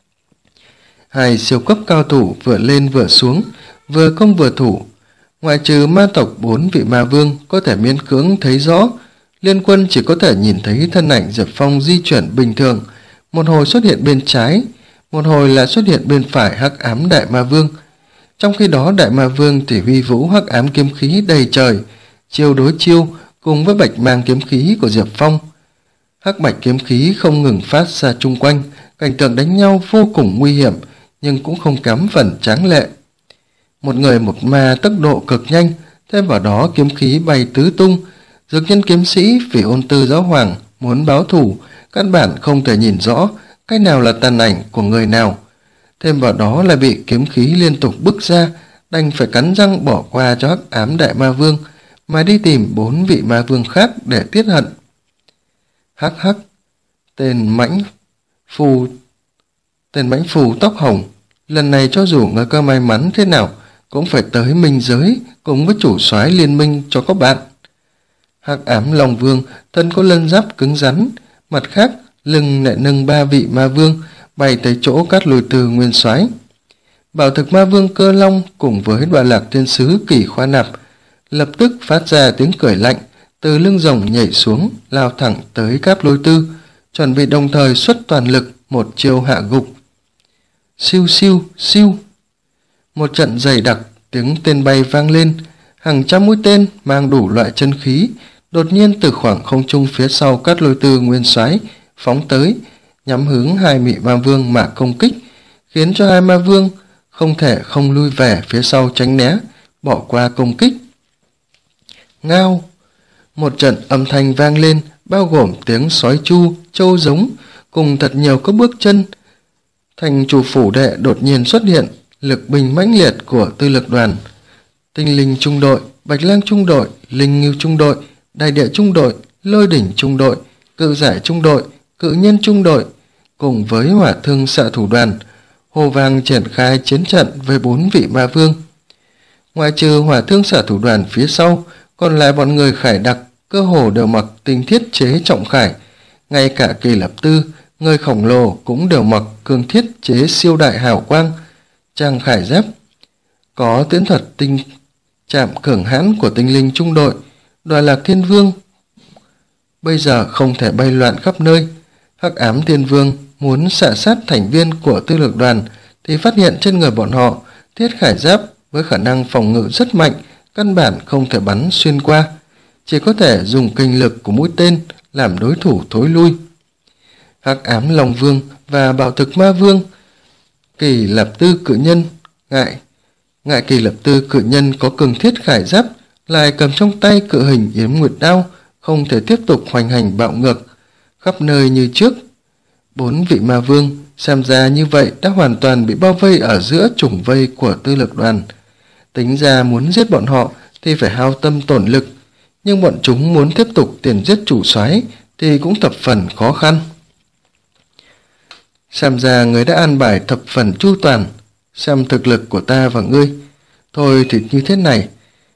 Hai siêu cấp cao thủ vừa lên vừa xuống, vừa công vừa thủ. Ngoại trừ ma tộc bốn vị ma vương có thể miễn cưỡng thấy rõ, liên quân chỉ có thể nhìn thấy thân ảnh Diệp Phong di chuyển bình thường, một hồi xuất hiện bên trái, một hồi lại xuất hiện bên phải Hắc ám đại ma vương. Trong khi đó đại ma vương thì huy vũ hắc ám kiếm khí đầy trời, chiêu đối chiêu cùng với bạch mang kiếm khí của Diệp Phong. Hắc bạch kiếm khí không ngừng phát ra chung quanh, cảnh tượng đánh nhau vô cùng nguy hiểm, nhưng cũng không kém phần tráng lệ. Một người một ma tốc độ cực nhanh, thêm vào đó kiếm khí bay tứ tung. Dược nhân kiếm sĩ vì ôn tư giáo hoàng muốn báo thù, căn bản không thể nhìn rõ cái nào là tàn ảnh của người nào. Thêm vào đó là bị kiếm khí liên tục bức ra, đành phải cắn răng bỏ qua cho Hắc ám đại ma vương, mà đi tìm bốn vị ma vương khác để tiết hận. Hắc hắc, tên mãnh phù, tên mãnh phù tóc hồng, lần này cho dù ngươi có may mắn thế nào, cũng phải tới minh giới cùng với chủ soái liên minh cho các bạn. Hắc ám long vương thân có lân giáp cứng rắn, mặt khác lưng lại nâng ba vị ma vương bay tới chỗ Cát Lôi Từ nguyên soái. Bảo thực ma vương Cơ Long cùng với Đoạn Lạc thiên sứ Kỳ Khoa Nạp lập tức phát ra tiếng cười lạnh, từ lưng rồng nhảy xuống, lao thẳng tới Cát Lôi Tư, chuẩn bị đồng thời xuất toàn lực một chiêu hạ gục. Siêu siêu siêu, một trận dày đặc tiếng tên bay vang lên, hàng trăm mũi tên mang đủ loại chân khí đột nhiên từ khoảng không trung phía sau Cát Lôi Tư nguyên soái phóng tới, nhắm hướng hai vị ma vương mà công kích, khiến cho hai ma vương không thể không lui về phía sau tránh né, bỏ qua công kích. Ngao, một trận âm thanh vang lên, bao gồm tiếng sói chu, trâu giống cùng thật nhiều các bước chân. Thành chủ phủ đệ đột nhiên xuất hiện, lực bình mãnh liệt của tư lực đoàn. Tinh linh trung đội, bạch lang trung đội, linh ngưu trung đội, đại địa trung đội, lôi đỉnh trung đội, cự giải trung đội, cự nhân trung đội cùng với hỏa thương xạ thủ đoàn hồ vàng triển khai chiến trận với bốn vị ma vương. Ngoài trừ hỏa thương xạ thủ đoàn phía sau, còn lại bọn người khải đặc cơ hồ đều mặc tinh thiết chế trọng khải, ngay cả Kỳ Lập Tư, người khổng lồ cũng đều mặc cương thiết chế siêu đại hào quang trang khải giáp. Có tiễn thuật tinh chạm cường hãn của tinh linh trung đội, Đoạn Lạc Thiên Vương bây giờ không thể bay loạn khắp nơi. Hắc ám Thiên Vương muốn xạ sát thành viên của tư lực đoàn thì phát hiện trên người bọn họ thiết khải giáp với khả năng phòng ngự rất mạnh, căn bản không thể bắn xuyên qua, chỉ có thể dùng kinh lực của mũi tên làm đối thủ thối lui. Hắc ám Long Vương và Bạo thực Ma Vương Kỳ Lập Tư cự nhân ngại ngại Kỳ Lập Tư cự nhân có cường thiết khải giáp, lại cầm trong tay cự hình yếm nguyệt đao, không thể tiếp tục hoành hành bạo ngược khắp nơi như trước. Bốn vị ma vương xem ra như vậy đã hoàn toàn bị bao vây ở giữa chủng vây của tư lực đoàn. Tính ra muốn giết bọn họ thì phải hao tâm tổn lực, nhưng bọn chúng muốn tiếp tục tiền giết chủ soái thì cũng thập phần khó khăn. Xem ra người đã an bài thập phần chu toàn, xem thực lực của ta và ngươi. Thôi thì như thế này,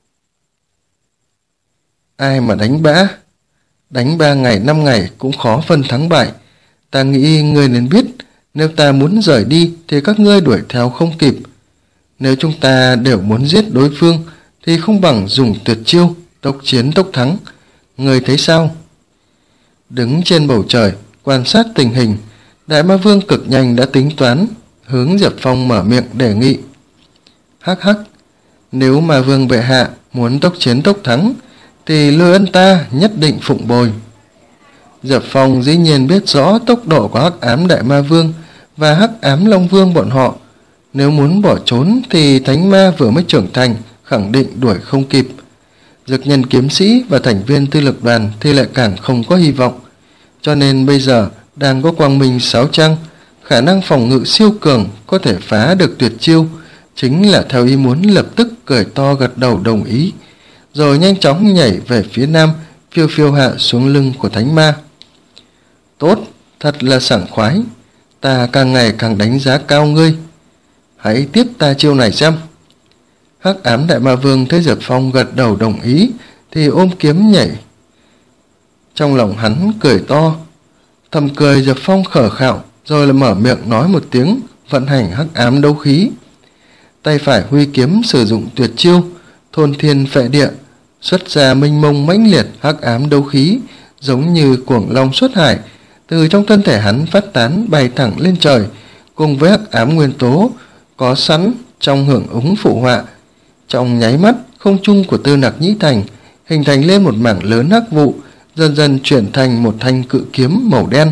ai mà đánh bã, đánh ba ngày năm ngày cũng khó phân thắng bại. Ta nghĩ ngươi nên biết, nếu ta muốn rời đi thì các ngươi đuổi theo không kịp. Nếu chúng ta đều muốn giết đối phương thì không bằng dùng tuyệt chiêu tốc chiến tốc thắng. Ngươi thấy sao? Đứng trên bầu trời quan sát tình hình, Đại Ma Vương cực nhanh đã tính toán, hướng Diệp Phong mở miệng đề nghị. Hắc hắc, nếu Ma Vương bệ hạ muốn tốc chiến tốc thắng thì lôi ân ta nhất định phụng bồi. Diệp Phong dĩ nhiên biết rõ tốc độ của Hắc Ám Đại Ma Vương và Hắc Ám Long Vương bọn họ. Nếu muốn bỏ trốn thì Thánh Ma vừa mới trưởng thành, khẳng định đuổi không kịp. Dực Nhân kiếm sĩ và thành viên tư lực đoàn thì lại càng không có hy vọng. Cho nên bây giờ đang có quang minh sáu trăng, khả năng phòng ngự siêu cường, có thể phá được tuyệt chiêu, chính là theo ý muốn lập tức cười to gật đầu đồng ý, rồi nhanh chóng nhảy về phía nam, phiêu phiêu hạ xuống lưng của Thánh Ma. Tốt, thật là sảng khoái, ta càng ngày càng đánh giá cao ngươi. Hãy tiếp ta chiêu này xem. Hắc Ám Đại Ma Vương thấy Diệp Phong gật đầu đồng ý thì ôm kiếm nhảy. Trong lòng hắn cười to, thầm cười Diệp Phong khở khạo, rồi lại mở miệng nói một tiếng, vận hành Hắc Ám đấu khí. Tay phải huy kiếm sử dụng tuyệt chiêu thôn thiên phệ địa, xuất ra mênh mông mãnh liệt Hắc Ám đấu khí, giống như cuồng long xuất hải, từ trong thân thể hắn phát tán bay thẳng lên trời, cùng với Hắc Ám nguyên tố có sẵn trong hưởng ứng phụ họa. Trong nháy mắt, không trung của Tư Nặc Nhĩ Thành hình thành lên một mảng lớn hắc vụ, dần dần chuyển thành một thanh cự kiếm màu đen.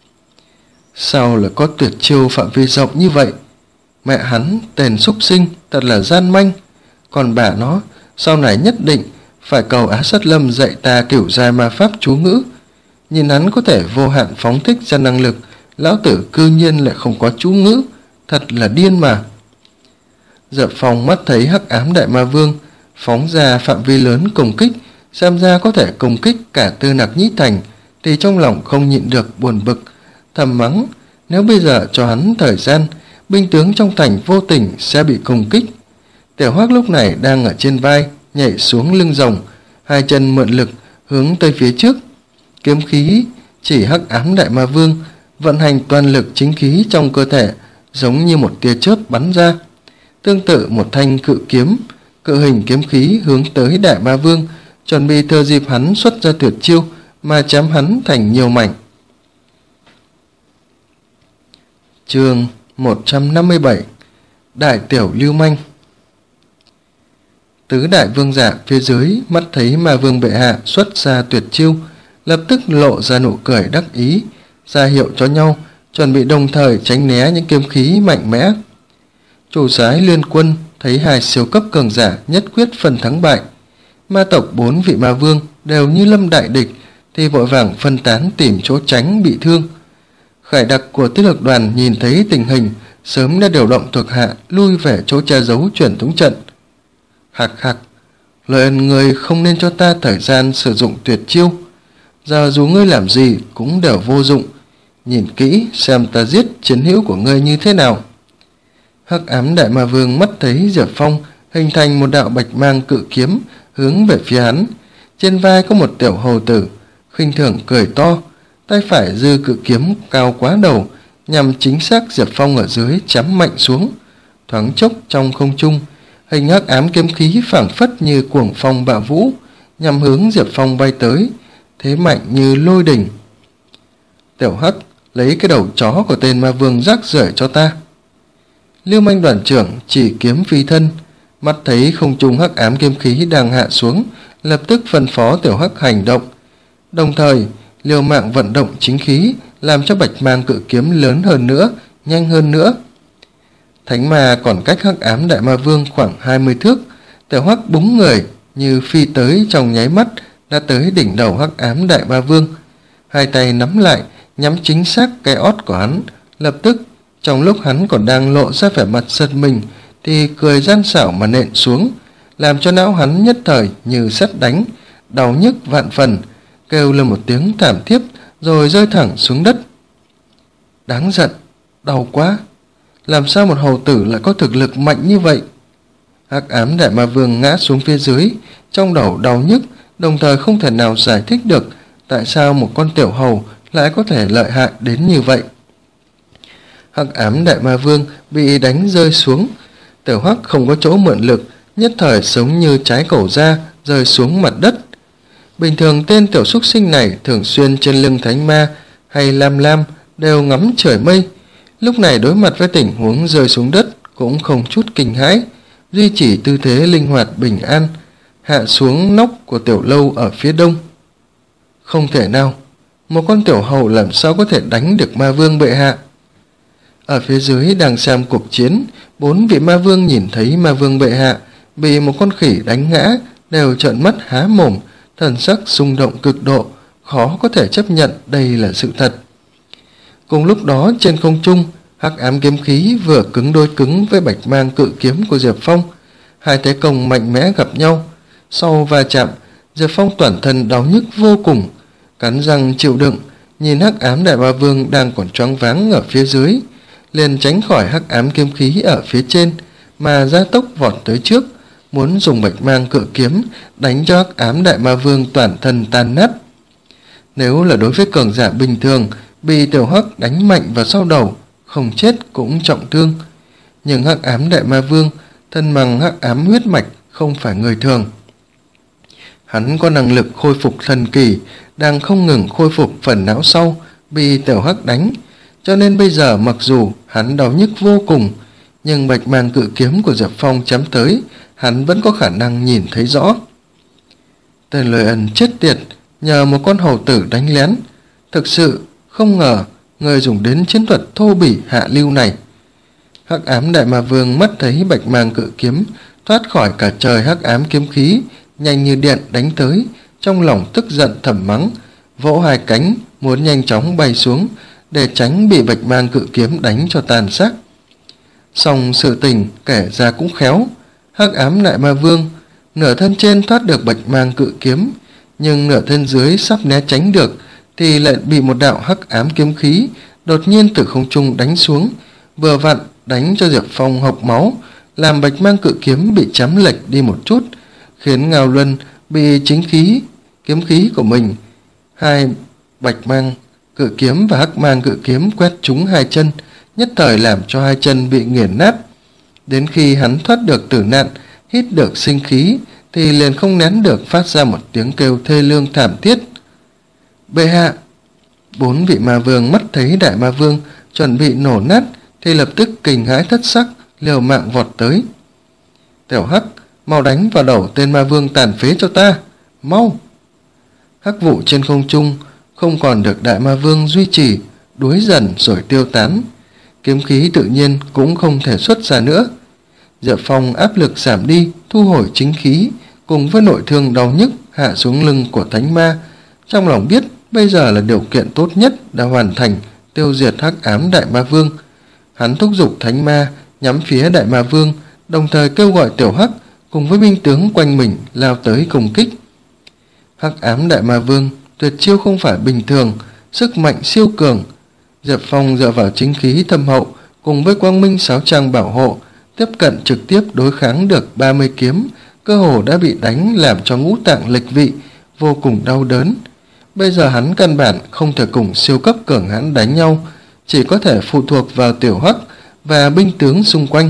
Sao lại có tuyệt chiêu phạm vi rộng như vậy? Mẹ hắn, tên súc sinh, thật là gian manh. Còn bà nó, sau này nhất định phải cầu Á Sắt Lâm dạy ta kiểu giai ma pháp chú ngữ. Nhìn hắn có thể vô hạn phóng thích ra năng lực, lão tử cư nhiên lại không có chú ngữ, thật là điên mà. Diệp Phong mắt thấy Hắc Ám Đại Ma Vương phóng ra phạm vi lớn công kích, xem ra có thể công kích cả Tư Nặc Nhĩ Thành, thì trong lòng không nhịn được buồn bực, thầm mắng, nếu bây giờ cho hắn thời gian, binh tướng trong thành vô tình sẽ bị công kích. Tiểu Hoắc lúc này đang ở trên vai, nhảy xuống lưng rồng, hai chân mượn lực hướng tới phía trước, kiếm khí chỉ Hắc Ám Đại Ma Vương, vận hành toàn lực chính khí trong cơ thể, giống như một tia chớp bắn ra. Tương tự một thanh cự kiếm, cự hình kiếm khí hướng tới Đại Ma Vương, chuẩn bị thừa dịp hắn xuất ra tuyệt chiêu mà chém hắn thành nhiều mảnh. Chương một trăm năm mươi bảy. Đại tiểu lưu manh. Tứ đại vương giả phía dưới mắt thấy Ma Vương bệ hạ xuất ra tuyệt chiêu, lập tức lộ ra nụ cười đắc ý, ra hiệu cho nhau, chuẩn bị đồng thời tránh né những kiếm khí mạnh mẽ. Chủ soái Liên Quân thấy hai siêu cấp cường giả nhất quyết phân thắng bại, ma tộc bốn vị ma vương đều như lâm đại địch, thì vội vàng phân tán tìm chỗ tránh bị thương. Khải đặc của Tư Lực đoàn nhìn thấy tình hình, sớm đã điều động thuộc hạ lui về chỗ che giấu truyền tống trận. Hạc hạc, lời ân người không nên cho ta thời gian sử dụng tuyệt chiêu, giờ dù ngươi làm gì cũng đều vô dụng, nhìn kỹ xem ta giết chiến hữu của ngươi như thế nào. Hắc Ám Đại Ma Vương mắt thấy Diệp Phong hình thành một đạo bạch mang cự kiếm hướng về phía hắn, trên vai có một tiểu hầu tử, khinh thường cười to, tay phải giơ cự kiếm cao quá đầu, nhằm chính xác Diệp Phong ở dưới chém mạnh xuống. Thoáng chốc trong không trung, hình hắc ám kiếm khí phảng phất như cuồng phong bạo vũ, nhằm hướng Diệp Phong bay tới, thế mạnh như lôi đình. Tiểu Hắc, lấy cái đầu chó của tên ma vương rác rưởi cho ta. Lưu manh đoàn trưởng chỉ kiếm phi thân, mắt thấy không trung hắc ám kiếm khí đang hạ xuống, lập tức phân phó Tiểu Hắc hành động, đồng thời liều mạng vận động chính khí, làm cho bạch mang cự kiếm lớn hơn nữa, nhanh hơn nữa. Thánh ma còn cách hắc ám đại ma vương khoảng hai mươi thước, Tiểu Hắc búng người như phi tới, trong nháy mắt đã tới đỉnh đầu hắc ám đại ma vương, hai tay nắm lại nhắm chính xác cái ót của hắn. Lập tức trong lúc hắn còn đang lộ ra vẻ mặt giật mình thì cười gian xảo mà nện xuống, làm cho não hắn nhất thời như sét đánh, đau nhức vạn phần, kêu lên một tiếng thảm thiết rồi rơi thẳng xuống đất. Đáng giận, đau quá. Làm sao một hầu tử lại có thực lực mạnh như vậy? Hắc ám đại ma vương ngã xuống phía dưới, trong đầu đau nhức, đồng thời không thể nào giải thích được tại sao một con tiểu hầu lại có thể lợi hại đến như vậy. Hắc ám đại ma vương bị đánh rơi xuống, Tiểu Hắc không có chỗ mượn lực, nhất thời giống như trái cẩu da rơi xuống mặt đất. Bình thường tên tiểu súc sinh này thường xuyên trên lưng thánh ma hay lam lam đều ngắm trời mây, lúc này đối mặt với tình huống rơi xuống đất cũng không chút kinh hãi, duy trì tư thế linh hoạt bình an, hạ xuống nóc của tiểu lâu ở phía đông. Không thể nào, một con tiểu hầu làm sao có thể đánh được ma vương bệ hạ? Ở phía dưới đang xem cuộc chiến, bốn vị ma vương nhìn thấy ma vương bệ hạ bị một con khỉ đánh ngã đều trợn mắt há mồm, thần sắc xung động cực độ, khó có thể chấp nhận đây là sự thật. Cùng lúc đó trên không trung, hắc ám kiếm khí vừa cứng đôi cứng với bạch mang cự kiếm của Diệp Phong, hai thế công mạnh mẽ gặp nhau. Sau va chạm, Diệp Phong toàn thân đau nhức vô cùng, cắn răng chịu đựng, nhìn hắc ám đại ma vương đang còn choáng váng ở phía dưới, liền tránh khỏi hắc ám kiếm khí ở phía trên mà gia tốc vọt tới trước, muốn dùng bạch mang cự kiếm đánh cho hắc ám đại ma vương toàn thân tan nát. Nếu là đối với cường giả bình thường, bị tiểu hắc đánh mạnh vào sau đầu, không chết cũng trọng thương. Nhưng hắc ám đại ma vương, thân bằng hắc ám huyết mạch, không phải người thường. Hắn có năng lực khôi phục thần kỳ, đang không ngừng khôi phục phần não sau bị tiểu hắc đánh, cho nên bây giờ mặc dù hắn đau nhức vô cùng, nhưng bạch mang cự kiếm của Diệp Phong chém tới, hắn vẫn có khả năng nhìn thấy rõ. Tên Lôi Ân chết tiệt, nhờ một con hầu tử đánh lén, thực sự không ngờ người dùng đến chiến thuật thô bỉ hạ lưu này. Hắc ám đại ma vương mắt thấy bạch mang cự kiếm thoát khỏi cả trời hắc ám kiếm khí, nhanh như điện đánh tới, trong lòng tức giận thầm mắng, vỗ hai cánh muốn nhanh chóng bay xuống để tránh bị bạch mang cự kiếm đánh cho tàn xác. Song sự tình kể ra cũng khéo, hắc ám đại ma vương nửa thân trên thoát được bạch mang cự kiếm, nhưng nửa thân dưới sắp né tránh được thì lại bị một đạo hắc ám kiếm khí đột nhiên từ không trung đánh xuống, vừa vặn đánh cho Diệp Phong hộc máu, làm bạch mang cự kiếm bị chém lệch đi một chút, khiến Ngao Luân bị chính khí kiếm khí của mình, hai bạch mang cự kiếm và hắc mang cự kiếm quét trúng hai chân, nhất thời làm cho hai chân bị nghiền nát. Đến khi hắn thoát được tử nạn, hít được sinh khí thì liền không nén được phát ra một tiếng kêu thê lương thảm thiết. Bệ hạ! Bốn vị ma vương mắt thấy đại ma vương chuẩn bị nổ nát thì lập tức kinh hãi thất sắc, liều mạng vọt tới. Tiểu Hắc, mau đánh vào đầu tên ma vương tàn phế cho ta, mau! Hắc vụ trên không trung không còn được đại ma vương duy trì, đuối dần rồi tiêu tán, kiếm khí tự nhiên cũng không thể xuất ra nữa. Diệp Phong áp lực giảm đi, thu hồi chính khí, cùng với nội thương đau nhức hạ xuống lưng của thánh ma, trong lòng biết bây giờ là điều kiện tốt nhất đã hoàn thành tiêu diệt hắc ám đại ma vương. Hắn thúc giục thánh ma nhắm phía đại ma vương, đồng thời kêu gọi tiểu hắc cùng với binh tướng quanh mình lao tới công kích. Hắc ám đại ma vương tuyệt chiêu không phải bình thường, sức mạnh siêu cường. Diệp Phong dựa vào chính khí thâm hậu cùng với quang minh sáo trang bảo hộ, tiếp cận trực tiếp đối kháng được ba mươi kiếm, cơ hồ đã bị đánh làm cho ngũ tạng lệch vị, vô cùng đau đớn. Bây giờ hắn căn bản không thể cùng siêu cấp cường hãn đánh nhau, chỉ có thể phụ thuộc vào tiểu hắc và binh tướng xung quanh.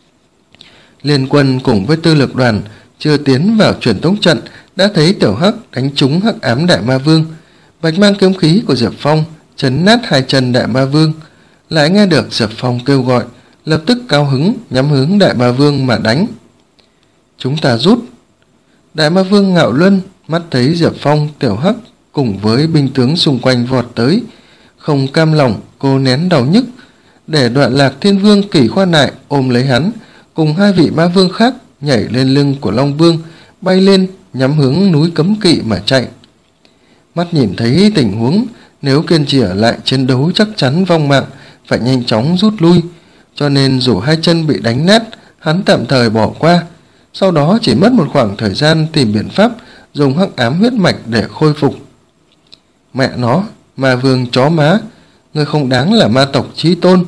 Liên quân cùng với tư lực đoàn chưa tiến vào truyền tống trận đã thấy tiểu hắc đánh trúng hắc ám đại ma vương. Bạch mang kiếm khí của Diệp Phong chấn nát hai chân đại ma vương, lại nghe được Diệp Phong kêu gọi, lập tức cao hứng nhắm hướng đại ma vương mà đánh. Chúng ta rút. Đại ma vương Ngạo Luân mắt thấy Diệp Phong, tiểu hắc cùng với binh tướng xung quanh vọt tới, không cam lòng cô nén đau nhức, để Đoạn Lạc Thiên Vương Kỷ Khoa Nại ôm lấy hắn, cùng hai vị ma vương khác nhảy lên lưng của Long Vương, bay lên nhắm hướng núi cấm kỵ mà chạy. Mắt nhìn thấy tình huống, nếu kiên trì ở lại chiến đấu chắc chắn vong mạng, phải nhanh chóng rút lui, cho nên dù hai chân bị đánh nát, hắn tạm thời bỏ qua, sau đó chỉ mất một khoảng thời gian tìm biện pháp dùng hắc ám huyết mạch để khôi phục. Mẹ nó, ma vương chó má, ngươi không đáng là ma tộc chí tôn,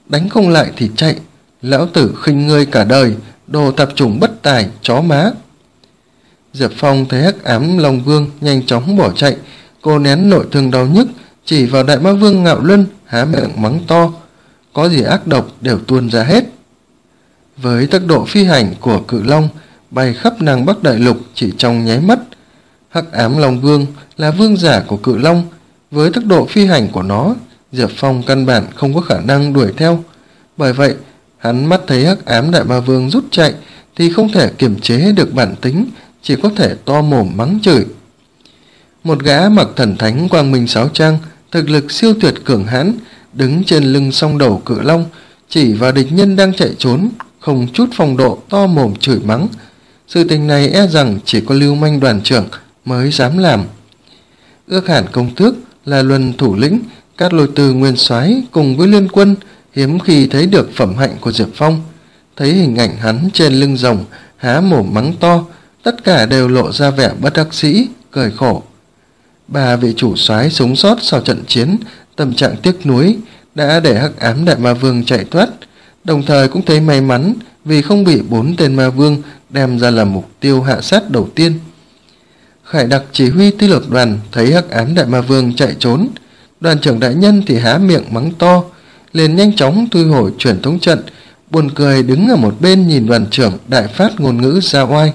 đánh không lại thì chạy, lão tử khinh ngươi cả đời, đồ tạp chủng bất tài, chó má. Diệp Phong thấy Hắc Ám Long Vương nhanh chóng bỏ chạy, cô nén nội thương đau nhức, chỉ vào Đại Ma Vương Ngạo Luân, há miệng mắng to, có gì ác độc đều tuôn ra hết. Với tốc độ phi hành của Cự Long, bay khắp Nam Bắc Đại Lục chỉ trong nháy mắt. Hắc Ám Long Vương là vương giả của Cự Long, với tốc độ phi hành của nó, Diệp Phong căn bản không có khả năng đuổi theo. Bởi vậy, hắn mắt thấy Hắc Ám Đại Ma Vương rút chạy thì không thể kiềm chế được bản tính, chỉ có thể to mồm mắng chửi. Một gã mặc thần thánh quang minh sáo trang, thực lực siêu tuyệt cường hãn, đứng trên lưng song đầu Cự Long, chỉ vào địch nhân đang chạy trốn, không chút phong độ to mồm chửi mắng. Sự tình này e rằng chỉ có lưu manh đoàn trưởng mới dám làm. Ước Hàn công tước, La Luân thủ lĩnh, Cát Lôi Tư nguyên soái cùng với liên quân hiếm khi thấy được phẩm hạnh của Diệp Phong. Thấy hình ảnh hắn trên lưng rồng há mồm mắng to, tất cả đều lộ ra vẻ bất đắc dĩ, cười khổ. Ba vị chủ soái sống sót sau trận chiến, tâm trạng tiếc nuối, đã để Hắc Ám Đại Ma Vương chạy thoát, đồng thời cũng thấy may mắn vì không bị bốn tên ma vương đem ra làm mục tiêu hạ sát đầu tiên. Khải Đặc chỉ huy tư lược đoàn thấy Hắc Ám Đại Ma Vương chạy trốn, đoàn trưởng đại nhân thì há miệng mắng to, liền nhanh chóng thu hồi truyền thống trận, buồn cười đứng ở một bên nhìn đoàn trưởng đại phát ngôn ngữ ra oai.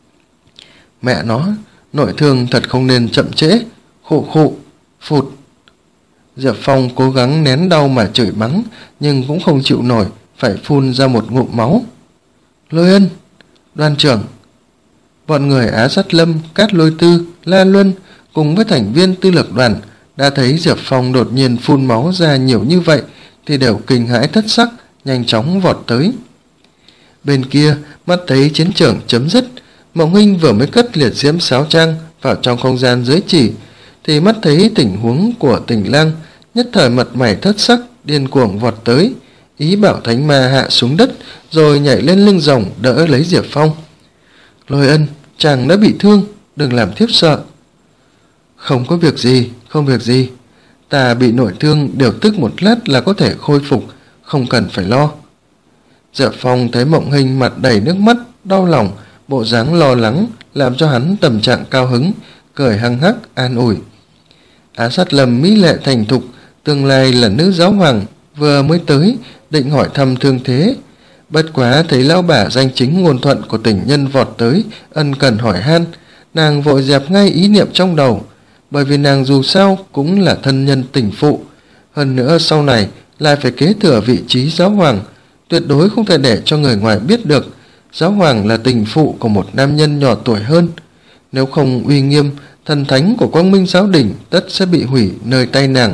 Mẹ nó, nội thương thật không nên chậm trễ, khụ khụ, phụt. Diệp Phong cố gắng nén đau mà chửi mắng, nhưng cũng không chịu nổi, phải phun ra một ngụm máu. Lôi Ân, đoàn trưởng. Bọn người Á Sát Lâm, Cát Lôi Tư, La Luân cùng với thành viên tư lược đoàn đã thấy Diệp Phong đột nhiên phun máu ra nhiều như vậy thì đều kinh hãi thất sắc, nhanh chóng vọt tới. Bên kia, mắt thấy chiến trường chấm dứt, Mộng Hinh vừa mới cất liệt diễm sáo trang vào trong không gian giới chỉ thì mắt thấy tình huống của Tình Lang, nhất thời mặt mày thất sắc, điên cuồng vọt tới, ý bảo thánh ma hạ xuống đất rồi nhảy lên lưng rồng đỡ lấy Diệp Phong. Lôi Ân, chàng đã bị thương, đừng làm thiếp sợ. Không có việc gì, không việc gì, ta bị nội thương điều tức một lát là có thể khôi phục, không cần phải lo. Diệp Phong thấy Mộng Hinh mặt đầy nước mắt, đau lòng, bộ dáng lo lắng làm cho hắn tâm trạng cao hứng, cười hăng hắc an ủi. Á Sát Lâm mỹ lệ thành thục, tương lai là nữ giáo hoàng, vừa mới tới định hỏi thăm thương thế, bất quá thấy lão bà danh chính ngôn thuận của tình nhân vọt tới ân cần hỏi han, nàng vội dẹp ngay ý niệm trong đầu, bởi vì nàng dù sao cũng là thân nhân tình phụ, hơn nữa sau này lại phải kế thừa vị trí giáo hoàng, tuyệt đối không thể để cho người ngoài biết được giáo hoàng là tình phụ của một nam nhân nhỏ tuổi hơn, nếu không uy nghiêm thần thánh của Quang Minh giáo đình tất sẽ bị hủy nơi tay nàng.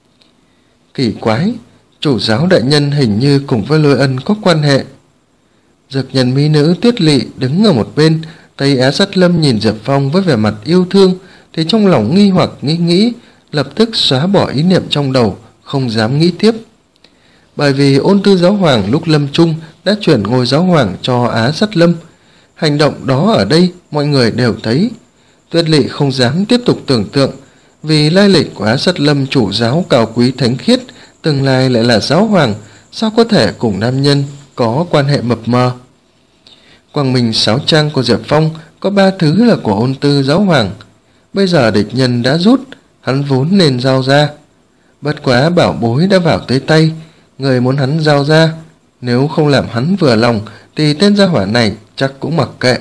Kỳ quái, chủ giáo đại nhân hình như cùng với Lôi Ân có quan hệ. Dược nhân mỹ nữ Tuyết Lị đứng ở một bên, thấy Á Sát Lâm nhìn Diệp Phong với vẻ mặt yêu thương thì trong lòng nghi hoặc nghĩ nghĩ, lập tức xóa bỏ ý niệm trong đầu, không dám nghĩ tiếp. Bởi vì Ôn Tư giáo hoàng lúc lâm chung đã chuyển ngôi giáo hoàng cho Á Sát Lâm, hành động đó ở đây mọi người đều thấy. Tuyết Lị không dám tiếp tục tưởng tượng, vì lai lịch của Á Sát Lâm chủ giáo cao quý thánh khiết, tương lai lại là giáo hoàng, sao có thể cùng nam nhân có quan hệ mập mờ. Quang Minh sáo trang của Diệp Phong có ba thứ là của Ôn Tư giáo hoàng, bây giờ địch nhân đã rút, hắn vốn nên giao ra. Bất quá bảo bối đã vào tới tay, người muốn hắn giao ra, nếu không làm hắn vừa lòng thì tên gia hỏa này chắc cũng mặc kệ.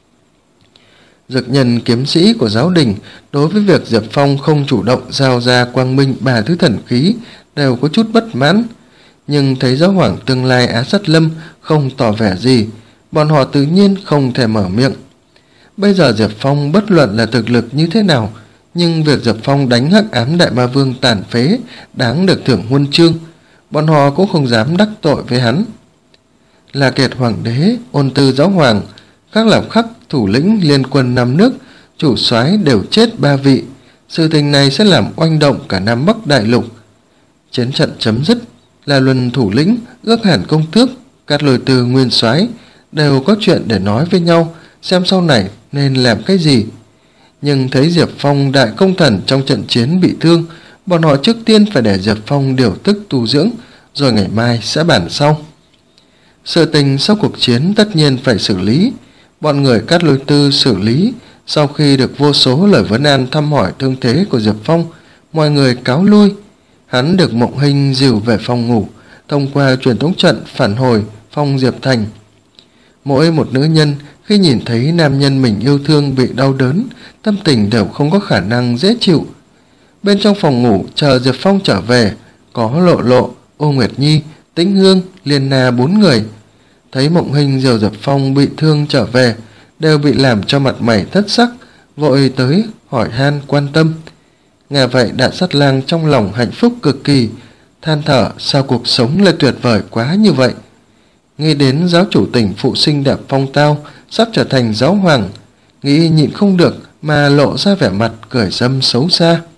Dược nhân kiếm sĩ của giáo đình đối với việc Diệp Phong không chủ động giao ra Quang Minh ba thứ thần khí đều có chút bất mãn, nhưng thấy giáo hoàng tương lai Á Sát Lâm không tỏ vẻ gì, bọn họ tự nhiên không thể mở miệng. Bây giờ Diệp Phong bất luận là thực lực như thế nào, nhưng việc Diệp Phong đánh Hắc Ám Đại Ma Vương tàn phế đáng được thưởng huân chương, bọn họ cũng không dám đắc tội với hắn. Là Kiệt hoàng đế, Ôn Tư giáo hoàng, Khắc Lạp Khắc thủ lĩnh liên quân năm nước, chủ soái đều chết ba vị, sự tình này sẽ làm oanh động cả Nam Bắc đại lục. Chiến trận chấm dứt, La Luân thủ lĩnh, Ước Hàn công tước, Cát Lôi Tư nguyên soái đều có chuyện để nói với nhau, xem sau này nên làm cái gì. Nhưng thấy Diệp Phong đại công thần trong trận chiến bị thương, bọn họ trước tiên phải để Diệp Phong điều tức tu dưỡng, rồi ngày mai sẽ bàn sau. Sự tình sau cuộc chiến tất nhiên phải xử lý. Bọn người Cát Lôi Tư xử lý. Sau khi được vô số lời vấn an thăm hỏi thương thế của Diệp Phong, mọi người cáo lui. Hắn được Mộng Hinh dìu về phòng ngủ, thông qua truyền tống trận phản hồi phong Diệp Thành. Mỗi một nữ nhân khi nhìn thấy nam nhân mình yêu thương bị đau đớn, tâm tình đều không có khả năng dễ chịu. Bên trong phòng ngủ chờ Diệp Phong trở về, có Lộ Lộ, Ô Nguyệt Nhi, Tĩnh Hương, Liên Na bốn người. Thấy Mộng Hinh dìu Diệp Phong bị thương trở về, đều bị làm cho mặt mày thất sắc, vội tới hỏi han quan tâm. Nghe vậy Đạn Sát Lang trong lòng hạnh phúc cực kỳ, than thở sao cuộc sống lại tuyệt vời quá như vậy. Nghĩ đến giáo chủ tỉnh phụ sinh đẹp phong tao sắp trở thành giáo hoàng, nghĩ nhịn không được mà lộ ra vẻ mặt cười râm xấu xa.